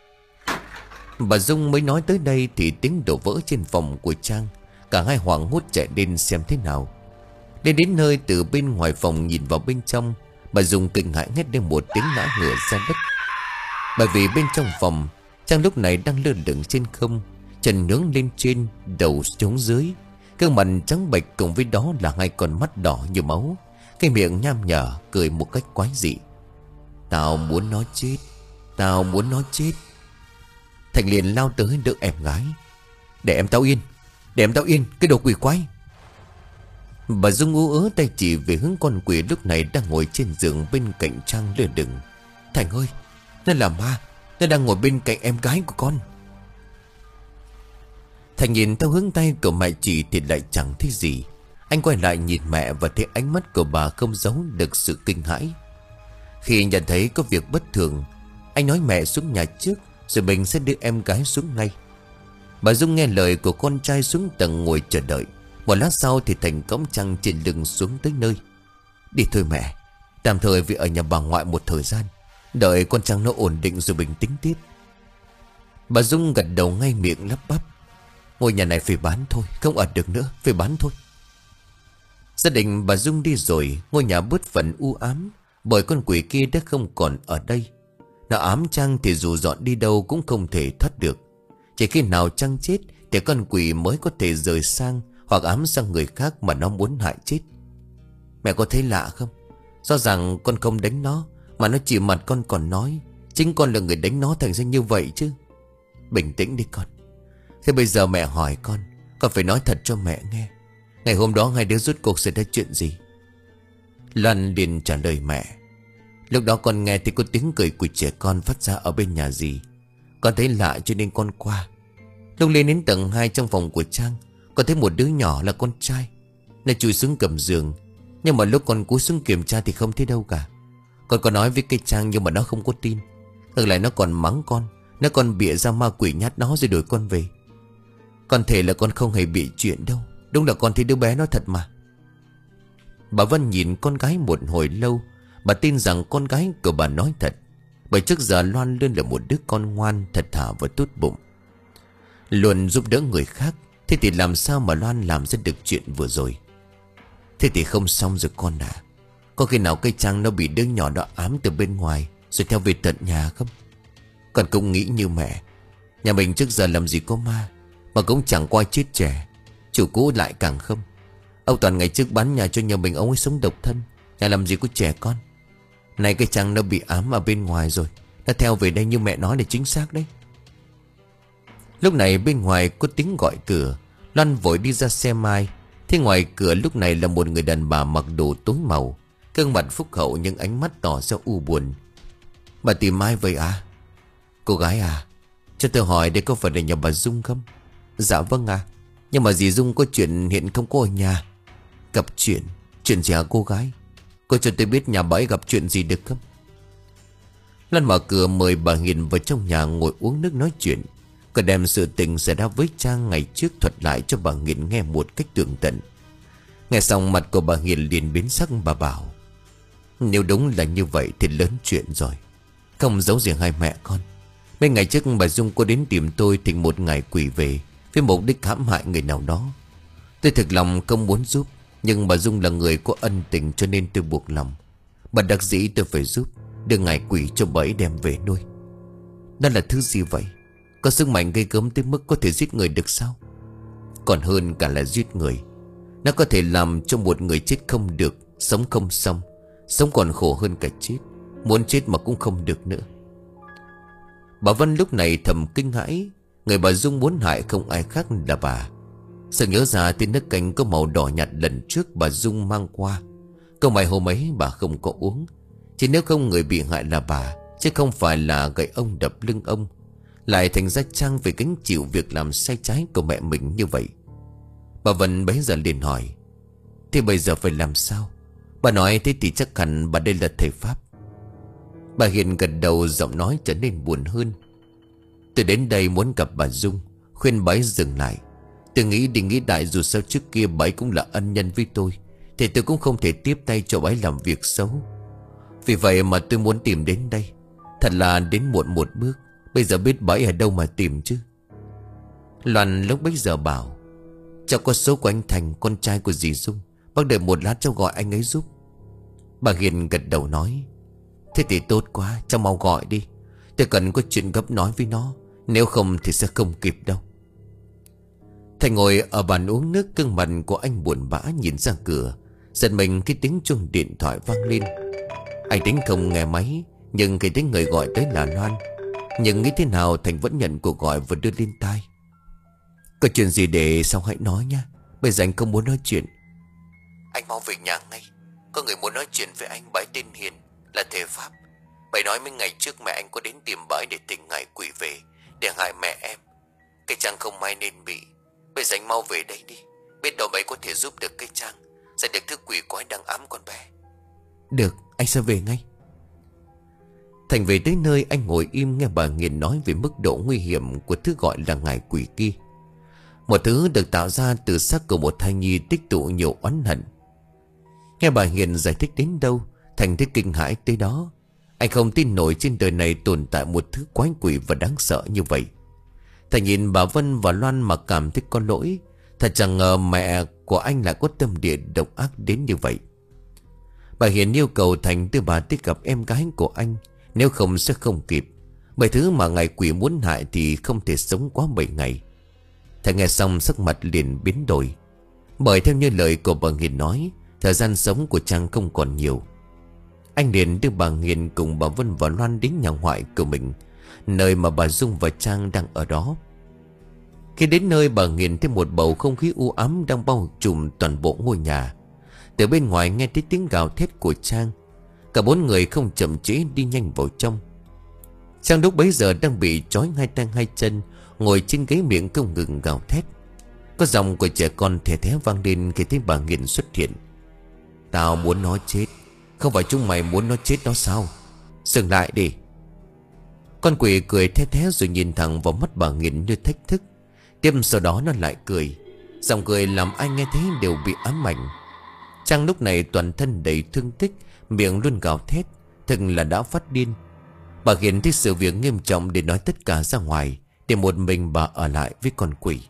[SPEAKER 1] Bà Dung mới nói tới đây thì tiếng đổ vỡ trên phòng của Trang. Cả hai hoảng hốt chạy lên xem thế nào. Đến đến nơi, từ bên ngoài phòng nhìn vào bên trong, bà Dung kinh hãi hét lên một tiếng ngã ngửa ra đất. Bởi vì bên trong phòng, Trang lúc này đang lơ lửng trên không, chân nướng lên trên, đầu xuống dưới. Gương mặt trắng bệch cùng với đó là hai con mắt đỏ như máu, cái miệng nham nhở cười một cách quái dị. Tao muốn nó chết, tao muốn nó chết. Thành liền lao tới đỡ em gái. Để em tao yên, để em tao yên, cái đồ quỷ quái. Bà Dung ú ớ tay chỉ về hướng con quỷ lúc này đang ngồi trên giường bên cạnh Trang lơ lửng. Thành ơi, nó là ma, nó đang ngồi bên cạnh em gái của con. Thành nhìn theo hướng tay của mẹ chỉ thì lại chẳng thấy gì. Anh quay lại nhìn mẹ và thấy ánh mắt của bà không giấu được sự kinh hãi. Khi nhận thấy có việc bất thường, anh nói mẹ xuống nhà trước, rồi mình sẽ đưa em gái xuống ngay. Bà Dung nghe lời của con trai xuống tầng ngồi chờ đợi. Một lát sau thì Thành cõng Trang trên lưng xuống tới nơi. Đi thôi mẹ, tạm thời vì ở nhà bà ngoại một thời gian, đợi con Trang nó ổn định rồi bình tĩnh tiếp. Bà Dung gật đầu ngay miệng lắp bắp: Ngôi nhà này phải bán thôi, không ở được nữa, phải bán thôi. Gia đình bà Dung đi rồi, ngôi nhà bớt phần u ám, bởi con quỷ kia đã không còn ở đây. Nó ám Trang thì dù dọn đi đâu cũng không thể thoát được. Chỉ khi nào Trang chết thì con quỷ mới có thể rời sang, hoặc ám sang người khác mà nó muốn hại chết. Mẹ có thấy lạ không? Rõ ràng con không đánh nó, mà nó chỉ mặt con còn nói chính con là người đánh nó thành ra như vậy chứ. Bình tĩnh đi con. Thế bây giờ mẹ hỏi con, con phải nói thật cho mẹ nghe. Ngày hôm đó hai đứa rốt cuộc xảy ra chuyện gì? Loan liền trả lời mẹ: Lúc đó con nghe thì có tiếng cười của trẻ con phát ra ở bên nhà dì. Con thấy lạ cho nên con qua. Lúc lên đến tầng hai trong phòng của Trang, con thấy một đứa nhỏ là con trai. Nó chui xuống cầm giường. Nhưng mà lúc con cúi xuống kiểm tra thì không thấy đâu cả. Con có nói với cái Trang nhưng mà nó không có tin. Ngược lại nó còn mắng con. Nó còn bịa ra ma quỷ nhát nó rồi đuổi con về. Con thể là con không hề bị chuyện đâu. Đúng là con thấy đứa bé nó thật mà. Bà Vân nhìn con gái một hồi lâu. Bà tin rằng con gái của bà nói thật. Bởi trước giờ Loan luôn là một đứa con ngoan, thật thà và tốt bụng, luôn giúp đỡ người khác. Thế thì làm sao mà Loan làm ra được chuyện vừa rồi? Thế thì không xong rồi con à. Có khi nào cây Trang nó bị đứa nhỏ đó ám từ bên ngoài rồi theo về tận nhà không? Con cũng nghĩ như mẹ. Nhà mình trước giờ làm gì có ma, mà cũng chẳng qua chết trẻ. Chủ cũ lại càng không. Ông Toàn ngày trước bán nhà cho nhà mình, ông ấy sống độc thân. Nhà làm gì có trẻ con. Này cây Trang nó bị ám ở bên ngoài rồi. Nó theo về đây như mẹ nói là chính xác đấy. Lúc này bên ngoài có tiếng gọi cửa. Loan vội đi ra xe Mai. Thế ngoài cửa lúc này là một người đàn bà mặc đồ tối màu, gương mặt phúc hậu nhưng ánh mắt tỏ ra u buồn. Bà tìm Mai vậy à? Cô gái à, cho tôi hỏi đây có phải là nhà bà Dung không? Dạ vâng à. Nhưng mà dì Dung có chuyện hiện không có ở nhà. Gặp chuyện? Chuyện gì hả cô gái? Cô cho tôi biết nhà bà ấy gặp chuyện gì được không? Lan mở cửa mời bà Hiền vào trong nhà ngồi uống nước nói chuyện. Cô đem sự tình xảy ra với Trang ngày trước thuật lại cho bà Hiền nghe một cách tường tận. Nghe xong mặt của bà Hiền liền biến sắc. Bà bảo nếu đúng là như vậy thì lớn chuyện rồi. Không giấu gì hai mẹ con. Mấy ngày trước bà Dung có đến tìm tôi thỉnh một ngài quỷ về với mục đích hãm hại người nào đó. Tôi thực lòng không muốn giúp, nhưng bà Dung là người có ân tình cho nên tôi buộc lòng. Bà đặc dĩ tôi phải giúp, đưa ngài quỷ cho bà ấy đem về nuôi. Đó là thứ gì vậy? Có sức mạnh gây gớm tới mức có thể giết người được sao? Còn hơn cả là giết người. Nó có thể làm cho một người chết không được, sống không xong. Sống còn khổ hơn cả chết. Muốn chết mà cũng không được nữa. Bà Vân lúc này thầm kinh hãi. Người bà Dung muốn hại không ai khác là bà. Sợ nhớ ra tên nước canh có màu đỏ nhạt lần trước bà Dung mang qua. Câu mày hôm ấy bà không có uống. Chỉ nếu không người bị hại là bà, chứ không phải là gậy ông đập lưng ông. Lại thành ra Trang phải gánh chịu việc làm sai trái của mẹ mình như vậy. Bà Vân bấy giờ liền hỏi: thế bây giờ phải làm sao? Bà nói thế thì chắc hẳn bà đây là thầy Pháp. Bà Hiền gật đầu, giọng nói trở nên buồn hơn. Tôi đến đây muốn gặp bà Dung, khuyên bà ấy dừng lại. Tôi nghĩ đi nghĩ đại, dù sao trước kia bà ấy cũng là ân nhân với tôi, thì tôi cũng không thể tiếp tay cho bà ấy làm việc xấu. Vì vậy mà tôi muốn tìm đến đây. Thật là đến muộn một bước. Bây giờ biết bà ấy ở đâu mà tìm chứ. Loan lúc bấy giờ bảo: cháu có số của anh Thành, con trai của dì Dung. Bác đợi một lát cháu gọi anh ấy giúp. Bà Hiền gật đầu nói: thế thì tốt quá, cháu mau gọi đi. Tôi cần có chuyện gấp nói với nó, nếu không thì sẽ không kịp đâu. Thành ngồi ở bàn uống nước, gương mặt của anh buồn bã nhìn ra cửa. Giật mình khi tiếng chuông điện thoại vang lên. Anh tính không nghe máy, nhưng khi thấy người gọi tới là Loan. Nhưng nghĩ thế nào Thành vẫn nhận cuộc gọi và đưa lên tai. Có chuyện gì để sau hãy nói nha. Bây giờ anh không muốn nói chuyện. Anh mau về nhà ngay. Có người muốn nói chuyện với anh. Bà ấy tên Hiền, là thầy Pháp. Bà ấy nói mấy ngày trước mẹ anh có đến tìm bà ấy để tình ngài quỷ về, để hại mẹ em. Cái Trang không may nên bị. Bây giờ anh mau về đây đi. Biết đâu bà ấy có thể giúp được cái Trang, sẽ được thứ quỷ quái đang ám con bé. Được, anh sẽ về ngay. Thành về tới nơi, anh ngồi im nghe bà Hiền nói về mức độ nguy hiểm của thứ gọi là ngài quỷ kia. Một thứ được tạo ra từ xác của một thai nhi tích tụ nhiều oán hận. Nghe bà Hiền giải thích đến đâu, Thành thấy kinh hãi tới đó. Anh không tin nổi trên đời này tồn tại một thứ quái quỷ và đáng sợ như vậy. Thành nhìn bà Vân và Loan mà cảm thấy có lỗi. Thật chẳng ngờ mẹ của anh lại có tâm địa độc ác đến như vậy. Bà Hiền yêu cầu Thành đưa bà tới gặp em gái của anh, nếu không sẽ không kịp. Bởi thứ mà ngài quỷ muốn hại thì không thể sống quá bảy ngày. Thành nghe xong sắc mặt liền biến đổi. Bởi theo như lời của bà Hiền nói, thời gian sống của Trang không còn nhiều. Anh liền đưa bà Hiền cùng bà Vân và Loan đến nhà ngoại của mình, nơi mà bà Dung và Trang đang ở đó. Khi đến nơi, bà Hiền thấy một bầu không khí u ám đang bao trùm toàn bộ ngôi nhà. Từ bên ngoài nghe thấy tiếng gào thét của Trang. Cả bốn người không chậm trễ đi nhanh vào trong. Trang lúc bấy giờ đang bị trói hai tay hai chân, ngồi trên ghế, miệng không ngừng gào thét. Có giọng của trẻ con thè thé vang lên khi thấy bà Nghiền xuất hiện. Tao muốn nó chết. Không phải chúng mày muốn nó chết đó sao? Dừng lại đi. Con quỷ cười thé thé rồi nhìn thẳng vào mắt bà Nghiền như thách thức. Tiếp sau đó nó lại cười. Giọng cười làm ai nghe thấy đều bị ám ảnh. Trang lúc này toàn thân đầy thương tích, miệng luôn gào thét, thực là đã phát điên. Bà Hiền thấy sự việc nghiêm trọng để nói tất cả ra ngoài, để một mình bà ở lại với con quỷ.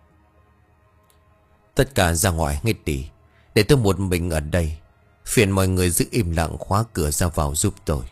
[SPEAKER 1] Tất cả ra ngoài ngay đi, để tôi một mình ở đây. Phiền mọi người giữ im lặng, khóa cửa ra vào giúp tôi.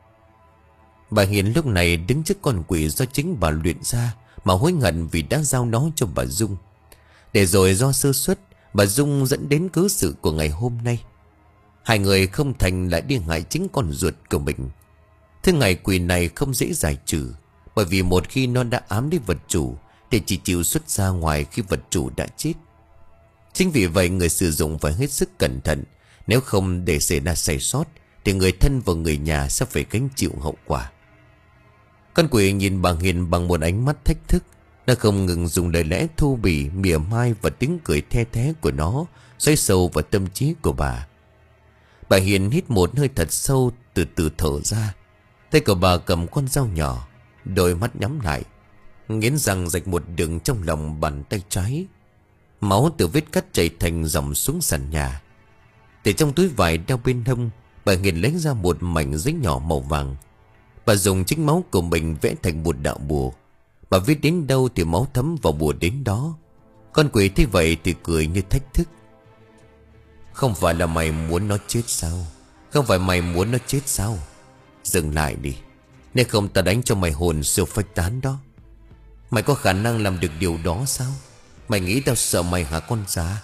[SPEAKER 1] Bà Hiền lúc này đứng trước con quỷ do chính bà luyện ra, mà hối hận vì đã giao nó cho bà Dung. Để rồi do sơ suất, bà Dung dẫn đến cớ sự của ngày hôm nay. Hai người không thành lại đi hại chính con ruột của mình. Thứ ngày quỷ này không dễ giải trừ, bởi vì một khi nó đã ám đến vật chủ thì chỉ chịu xuất ra ngoài khi vật chủ đã chết. Chính vì vậy người sử dụng phải hết sức cẩn thận. Nếu không để xảy ra sai sót thì người thân và người nhà sẽ phải gánh chịu hậu quả. Con quỷ nhìn bà Hiền bằng một ánh mắt thách thức. Nó không ngừng dùng lời lẽ thô bỉ, mỉa mai và tiếng cười the thé của nó xoáy sâu vào tâm trí của bà. Bà Hiền hít một hơi thật sâu, từ từ thở ra. Tay của bà cầm con dao nhỏ, đôi mắt nhắm lại, nghiến răng rạch một đường trong lòng bàn tay trái. Máu từ vết cắt chảy thành dòng xuống sàn nhà. Từ trong túi vải đeo bên hông, bà Hiền lấy ra một mảnh giấy nhỏ màu vàng. Bà dùng chính máu của mình vẽ thành một đạo bùa. Bà viết đến đâu thì máu thấm vào bùa đến đó. Con quỷ thấy vậy thì cười như thách thức. Không phải là mày muốn nó chết sao? Không phải mày muốn nó chết sao? Dừng lại đi, nếu không ta đánh cho mày hồn siêu phách tán đó. Mày có khả năng làm được điều đó sao? Mày nghĩ tao sợ mày hả con già?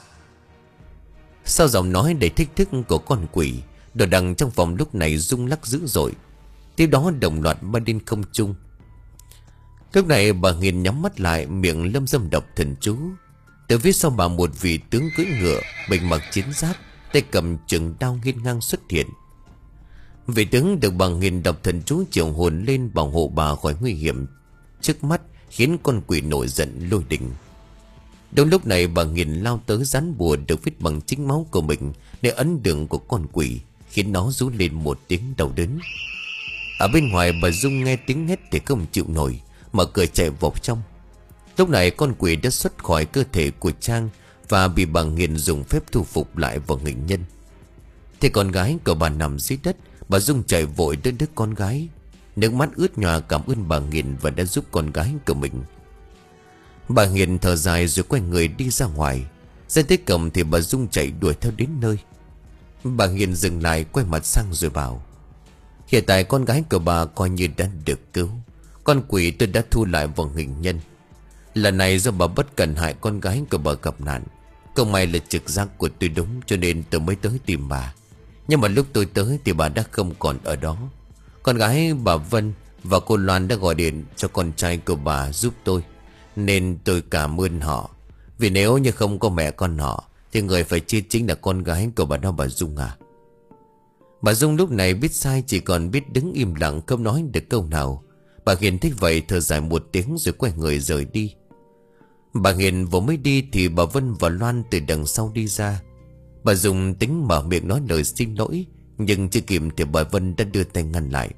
[SPEAKER 1] Sau giọng nói đầy thách thức của con quỷ, đồ đằng trong phòng lúc này rung lắc dữ dội. Tiếp đó đồng loạt bay lên không trung. Lúc này bà Hiền nhắm mắt lại, miệng lâm dâm đọc thần chú. Từ phía sau bà một vị tướng cưỡi ngựa, mình mặc chiến giáp, tay cầm trường đao hiên ngang xuất hiện. Vị tướng được bà Hiền đọc thần chú triệu hồn lên bảo hộ bà khỏi nguy hiểm trước mắt, khiến con quỷ nổi giận lôi đình. Đúng lúc này bà Hiền lao tới dán bùa được viết bằng chính máu của mình để ấn đường của con quỷ, khiến nó rú lên một tiếng đau đớn. Ở bên ngoài bà Dung nghe tiếng hét thì không chịu nổi, mở cửa chạy vào trong. Lúc này con quỷ đã xuất khỏi cơ thể của Trang và bị bà Hiền dùng phép thu phục lại vào hình nhân. Thì con gái của bà nằm dưới đất, bà Dung chạy vội đến đứa con gái, nước mắt ướt nhòa cảm ơn bà Hiền và đã giúp con gái của mình. Bà Hiền thở dài rồi quay người đi ra ngoài. Ra tới cổng thì bà Dung chạy đuổi theo đến nơi. Bà Hiền dừng lại, quay mặt sang rồi bảo: hiện tại con gái của bà coi như đã được cứu. Con quỷ tôi đã thu lại vào hình nhân. Lần này do bà bất cẩn hại con gái của bà gặp nạn. Không may là trực giác của tôi đúng, cho nên tôi mới tới tìm bà. Nhưng mà lúc tôi tới thì bà đã không còn ở đó. Con gái bà Vân và cô Loan đã gọi điện cho con trai của bà giúp tôi, nên tôi cảm ơn họ. Vì nếu như không có mẹ con họ thì người phải chết chính là con gái của bà đó, bà Dung à. Bà Dung lúc này biết sai, chỉ còn biết đứng im lặng không nói được câu nào. Bà Hiền thích vậy thở dài một tiếng rồi quay người rời đi. Bà Hiền vừa mới đi thì bà Vân và Loan từ đằng sau đi ra. Bà Dung tính mở miệng nói lời xin lỗi, nhưng chưa kịp thì bà Vân đã đưa tay ngăn lại.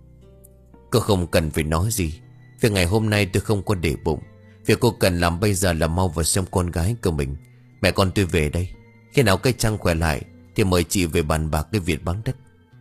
[SPEAKER 1] Cô không cần phải nói gì. Việc ngày hôm nay tôi không có để bụng. Việc cô cần làm bây giờ là mau vào xem con gái của mình. Mẹ con tôi về đây. Khi nào cây Trăng khỏe lại thì mời chị về bàn bạc cái việc bán đất.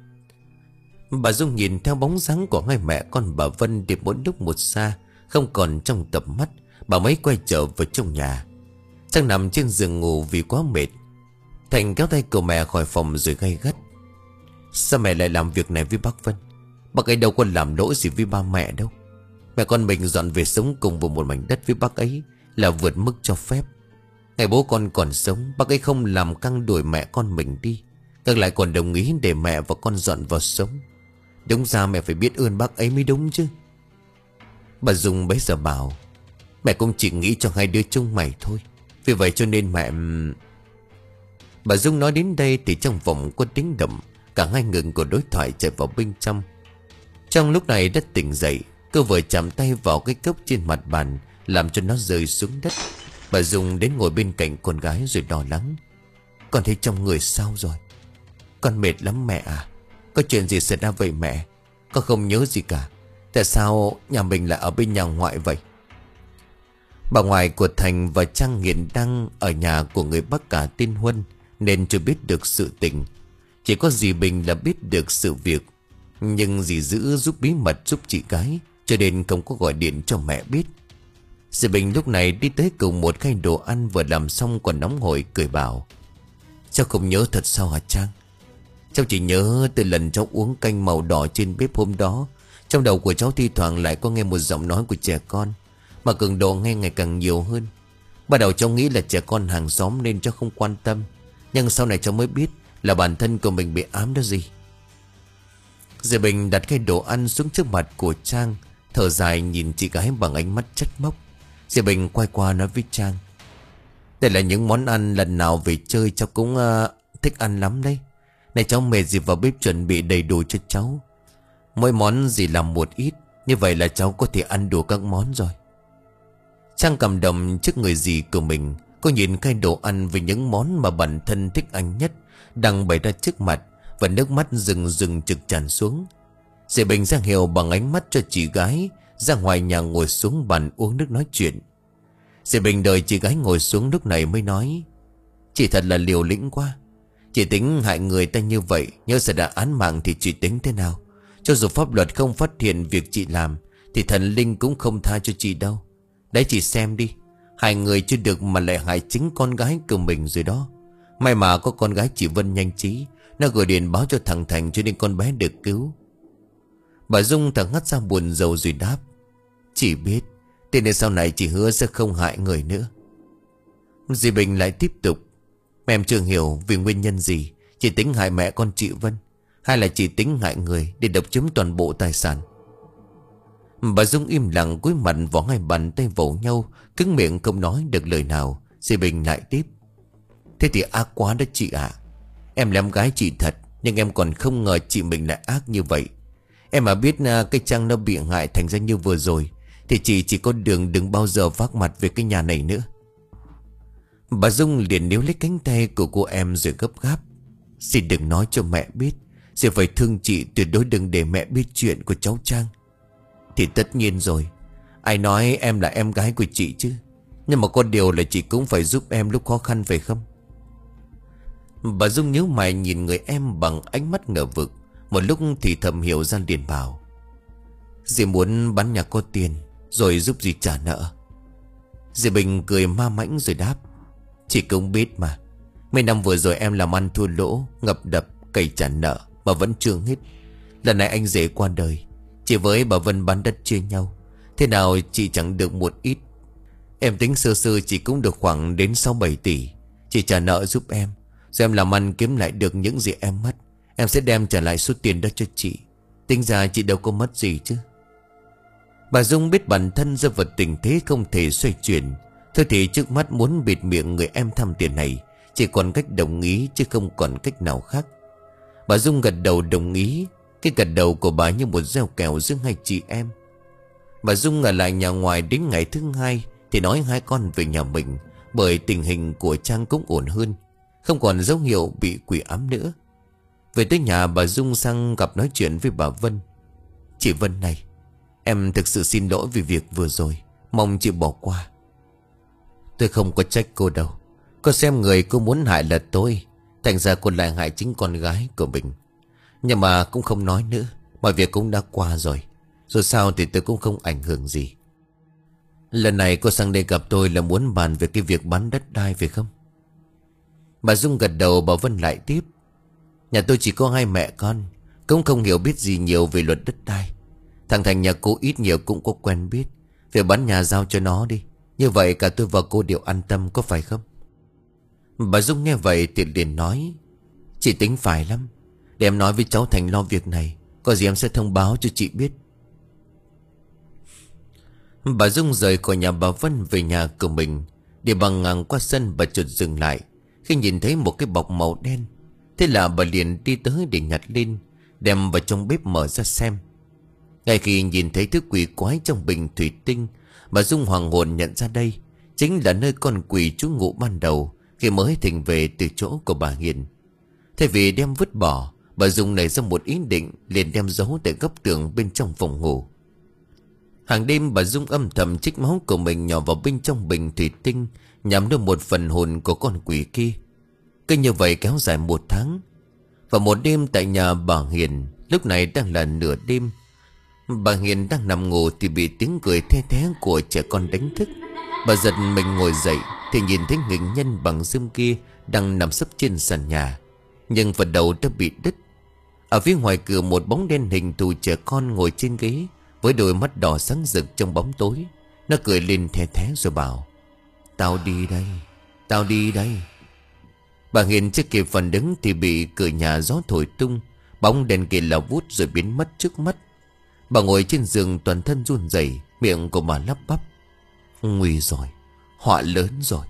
[SPEAKER 1] Bà Dung nhìn theo bóng dáng của hai mẹ con bà Vân đi mỗi lúc một xa, không còn trong tầm mắt. Bà mới quay trở vào trong nhà. Trang nằm trên giường ngủ vì quá mệt. Thành kéo tay của mẹ khỏi phòng rồi gay gắt: sao mẹ lại làm việc này với bác Vân? Bác ấy đâu có làm lỗi gì với ba mẹ đâu. Mẹ con mình dọn về sống cùng vào một mảnh đất với bác ấy là vượt mức cho phép. Ngày bố con còn sống, bác ấy không làm căng đuổi mẹ con mình đi, ngược lại còn đồng ý để mẹ và con dọn vào sống. Đúng ra mẹ phải biết ơn bác ấy mới đúng chứ. Bà Dung bấy giờ bảo: mẹ cũng chỉ nghĩ cho hai đứa chúng mày thôi, vì vậy cho nên mẹ... Bà Dung nói đến đây thì trong phòng có tiếng động. Cả hai ngừng của đối thoại chạy vào bên trong. Trong lúc này đất tỉnh dậy, cô vừa chạm tay vào cái cốc trên mặt bàn, làm cho nó rơi xuống đất. Bà Dung đến ngồi bên cạnh con gái rồi lo lắng. Con thấy trong người sao rồi? Con mệt lắm mẹ à. Có chuyện gì xảy ra vậy mẹ? Con không nhớ gì cả. Tại sao nhà mình lại ở bên nhà ngoại vậy? Bà ngoại của Thành và Trang hiện đang ở nhà của người bác cả tên Huân, nên chưa biết được sự tình. Chỉ có dì Bình là biết được sự việc. Nhưng dì giữ giúp bí mật giúp chị gái, cho nên không có gọi điện cho mẹ biết. Dì Bình lúc này đi tới cùng một khay đồ ăn vừa làm xong còn nóng hổi, cười bảo: Cháu không nhớ thật sao hả Trang? Cháu chỉ nhớ từ lần cháu uống canh màu đỏ trên bếp hôm đó, trong đầu của cháu thi thoảng lại có nghe một giọng nói của trẻ con, mà cường độ nghe ngày càng nhiều hơn. Ban đầu cháu nghĩ là trẻ con hàng xóm nên cháu không quan tâm, nhưng sau này cháu mới biết là bản thân của mình bị ám đó gì. Dì Bình đặt cái đồ ăn xuống trước mặt của Trang, thở dài nhìn chị gái bằng ánh mắt trách móc. Dì Bình quay qua nói với Trang: Đây là những món ăn lần nào về chơi cháu cũng uh, thích ăn lắm đấy. Này cháu mệt gì vào bếp chuẩn bị đầy đủ cho cháu. Mỗi món gì làm một ít, như vậy là cháu có thể ăn đủ các món rồi. Trang cảm động trước người dì của mình. Cô nhìn cái đồ ăn với những món mà bản thân thích ăn nhất đang bày ra trước mặt, và nước mắt rừng rừng trực tràn xuống. Dì Bình ra hiệu bằng ánh mắt cho chị gái ra ngoài nhà ngồi xuống bàn uống nước nói chuyện. Dì Bình đợi chị gái ngồi xuống lúc này mới nói: Chị thật là liều lĩnh quá. Chị tính hại người ta như vậy, nhớ sẽ đã án mạng thì chị tính thế nào? Cho dù pháp luật không phát hiện việc chị làm, thì thần linh cũng không tha cho chị đâu. Đấy chị xem đi, hai người chưa được mà lại hại chính con gái của mình rồi đó. May mà có con gái chị Vân nhanh trí, nó gọi điện báo cho thằng Thành cho nên con bé được cứu. Bà Dung thở hắt ra buồn rầu rồi đáp: Chị biết, thế nên sau này chị hứa sẽ không hại người nữa. Dì Bình lại tiếp tục: Em chưa hiểu vì nguyên nhân gì chị tính hại mẹ con chị Vân, hay là chị tính hại người để độc chiếm toàn bộ tài sản? Bà Dung im lặng cúi mặt vào hai bàn tay vỗ nhau, cứng miệng không nói được lời nào. Dì Bình lại tiếp: Thế thì ác quá đó chị ạ. Em là em gái chị thật, nhưng em còn không ngờ chị mình lại ác như vậy. Em mà biết cái Trang nó bị hại thành ra như vừa rồi, thì chị chỉ có đường đừng bao giờ vác mặt về cái nhà này nữa. Bà Dung liền níu lấy cánh tay của cô em rồi gấp gáp: Xin đừng nói cho mẹ biết. Dì phải thương chị, tuyệt đối đừng để mẹ biết chuyện của cháu Trang. Thì tất nhiên rồi, ai nói em là em gái của chị chứ. Nhưng mà có điều là chị cũng phải giúp em lúc khó khăn phải không? Bà Dung nhíu mày nhìn người em bằng ánh mắt ngờ vực. Một lúc thì thầm hiểu ra liền bảo: Dì muốn bán nhà có tiền rồi giúp dì trả nợ. Dì Bình cười ma mãnh rồi đáp: Chị cũng biết mà, mấy năm vừa rồi em làm ăn thua lỗ, ngập đập, cày trả nợ mà vẫn chưa hết. Lần này anh rể qua đời, chị với bà Vân bán đất chia nhau. Thế nào chị chẳng được một ít. Em tính sơ sơ chị cũng được khoảng đến sáu bảy tỷ. Chị trả nợ giúp em, rồi em làm ăn kiếm lại được những gì em mất, em sẽ đem trả lại số tiền đó cho chị. Tính ra chị đâu có mất gì chứ. Bà Dung biết bản thân rơi vào tình thế không thể xoay chuyển. Thôi thì trước mắt muốn bịt miệng người em tham tiền này, chỉ còn cách đồng ý chứ không còn cách nào khác. Bà Dung gật đầu đồng ý. Cái gật đầu của bà như một gieo kèo giữa hai chị em. Bà Dung ở lại nhà ngoài đến ngày thứ hai thì nói hai con về nhà mình, bởi tình hình của Trang cũng ổn hơn, không còn dấu hiệu bị quỷ ám nữa. Về tới nhà, bà Dung sang gặp nói chuyện với bà Vân. Chị Vân này, em thực sự xin lỗi vì việc vừa rồi, mong chị bỏ qua. Tôi không có trách cô đâu. Cô xem người cô muốn hại là tôi, thành ra cô lại hại chính con gái của mình. Nhưng mà cũng không nói nữa, mọi việc cũng đã qua rồi. Dù sao thì tôi cũng không ảnh hưởng gì. Lần này cô sang đây gặp tôi là muốn bàn về cái việc bán đất đai phải không? Bà Dung gật đầu. Bà Vân lại tiếp: Nhà tôi chỉ có hai mẹ con, cũng không hiểu biết gì nhiều về luật đất đai. Thằng Thành nhà cô ít nhiều cũng có quen biết. Việc bán nhà giao cho nó đi, như vậy cả tôi và cô đều an tâm, có phải không? Bà Dung nghe vậy thì liền nói: Chị tính phải lắm. Để em nói với cháu Thành lo việc này, có gì em sẽ thông báo cho chị biết. Bà Dung rời khỏi nhà bà Vân về nhà của mình. Đi bằng ngang qua sân, bà chợt dừng lại khi nhìn thấy một cái bọc màu đen. Thế là bà liền đi tới để nhặt lên, đem vào trong bếp mở ra xem. Ngay khi nhìn thấy thứ quỷ quái trong bình thủy tinh, bà Dung hoàng hồn nhận ra đây chính là nơi con quỷ trú ngụ ban đầu khi mới thỉnh về từ chỗ của bà Hiền. Thay vì đem vứt bỏ, bà Dung nảy ra một ý định, liền đem giấu tại góc tường bên trong phòng ngủ. Hàng đêm bà Dung âm thầm trích máu của mình nhỏ vào bên trong bình thủy tinh, nhằm đưa một phần hồn của con quỷ kia. Cứ như vậy kéo dài một tháng. Và một đêm tại nhà bà Hiền, lúc này đang là nửa đêm, bà Hiền đang nằm ngủ thì bị tiếng cười the thé của trẻ con đánh thức. Bà giật mình ngồi dậy thì nhìn thấy hình nhân bằng rơm kia đang nằm sấp trên sàn nhà, nhưng phần đầu đã bị đứt. Ở phía ngoài cửa một bóng đen hình thù trẻ con ngồi trên ghế, với đôi mắt đỏ sáng rực trong bóng tối. Nó cười lên the thé rồi bảo: "Tao đi đây, tao đi đây." Bà Hiền chưa kịp phản ứng thì bị cửa nhà gió thổi tung, bóng đèn kia lao vút rồi biến mất trước mắt. Bà ngồi trên giường toàn thân run rẩy, miệng của bà lắp bắp: "Nguy rồi, họa lớn rồi."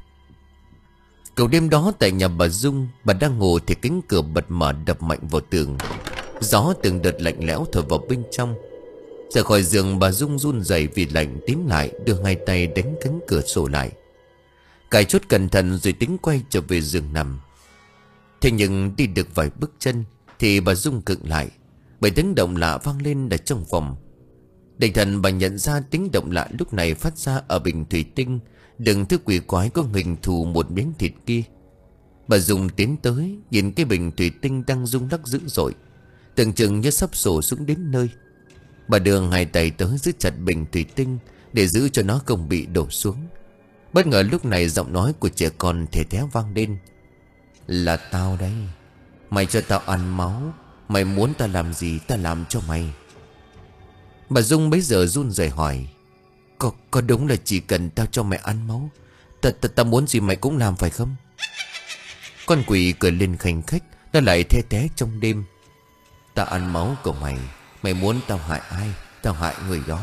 [SPEAKER 1] Cậu đêm đó tại nhà bà Dung, bà đang ngủ thì cánh cửa bật mở đập mạnh vào tường. Gió từng đợt lạnh lẽo thổi vào bên trong. Ra khỏi giường bà Dung run rẩy vì lạnh, tím lại đưa hai tay đánh cánh cửa sổ lại, cài chốt cẩn thận rồi tính quay trở về giường nằm. Thế nhưng đi được vài bước chân thì bà Dung khựng lại, bởi tiếng động lạ vang lên ở trong phòng. Định thần bà nhận ra tiếng động lạ lúc này phát ra ở bình thủy tinh đựng thứ quỷ quái có hình thù một miếng thịt kia. Bà Dung tiến tới nhìn cái bình thủy tinh đang rung lắc dữ dội, tưởng chừng như sắp sổ xuống đến nơi. Bà đưa hai tay tới giữ chặt bình thủy tinh để giữ cho nó không bị đổ xuống. Bất ngờ lúc này giọng nói của trẻ con thể thé vang lên: "Là tao đây. Mày cho tao ăn máu. Mày muốn tao làm gì tao làm cho mày." Bà Dung bấy giờ run rẩy hỏi: Có, có đúng là chỉ cần tao cho mày ăn máu, ta, ta, ta muốn gì mày cũng làm phải không? Con quỷ cười lên khanh khách, nó lại the thé trong đêm: "Tao ăn máu của mày. Mày muốn tao hại ai, tao hại người đó."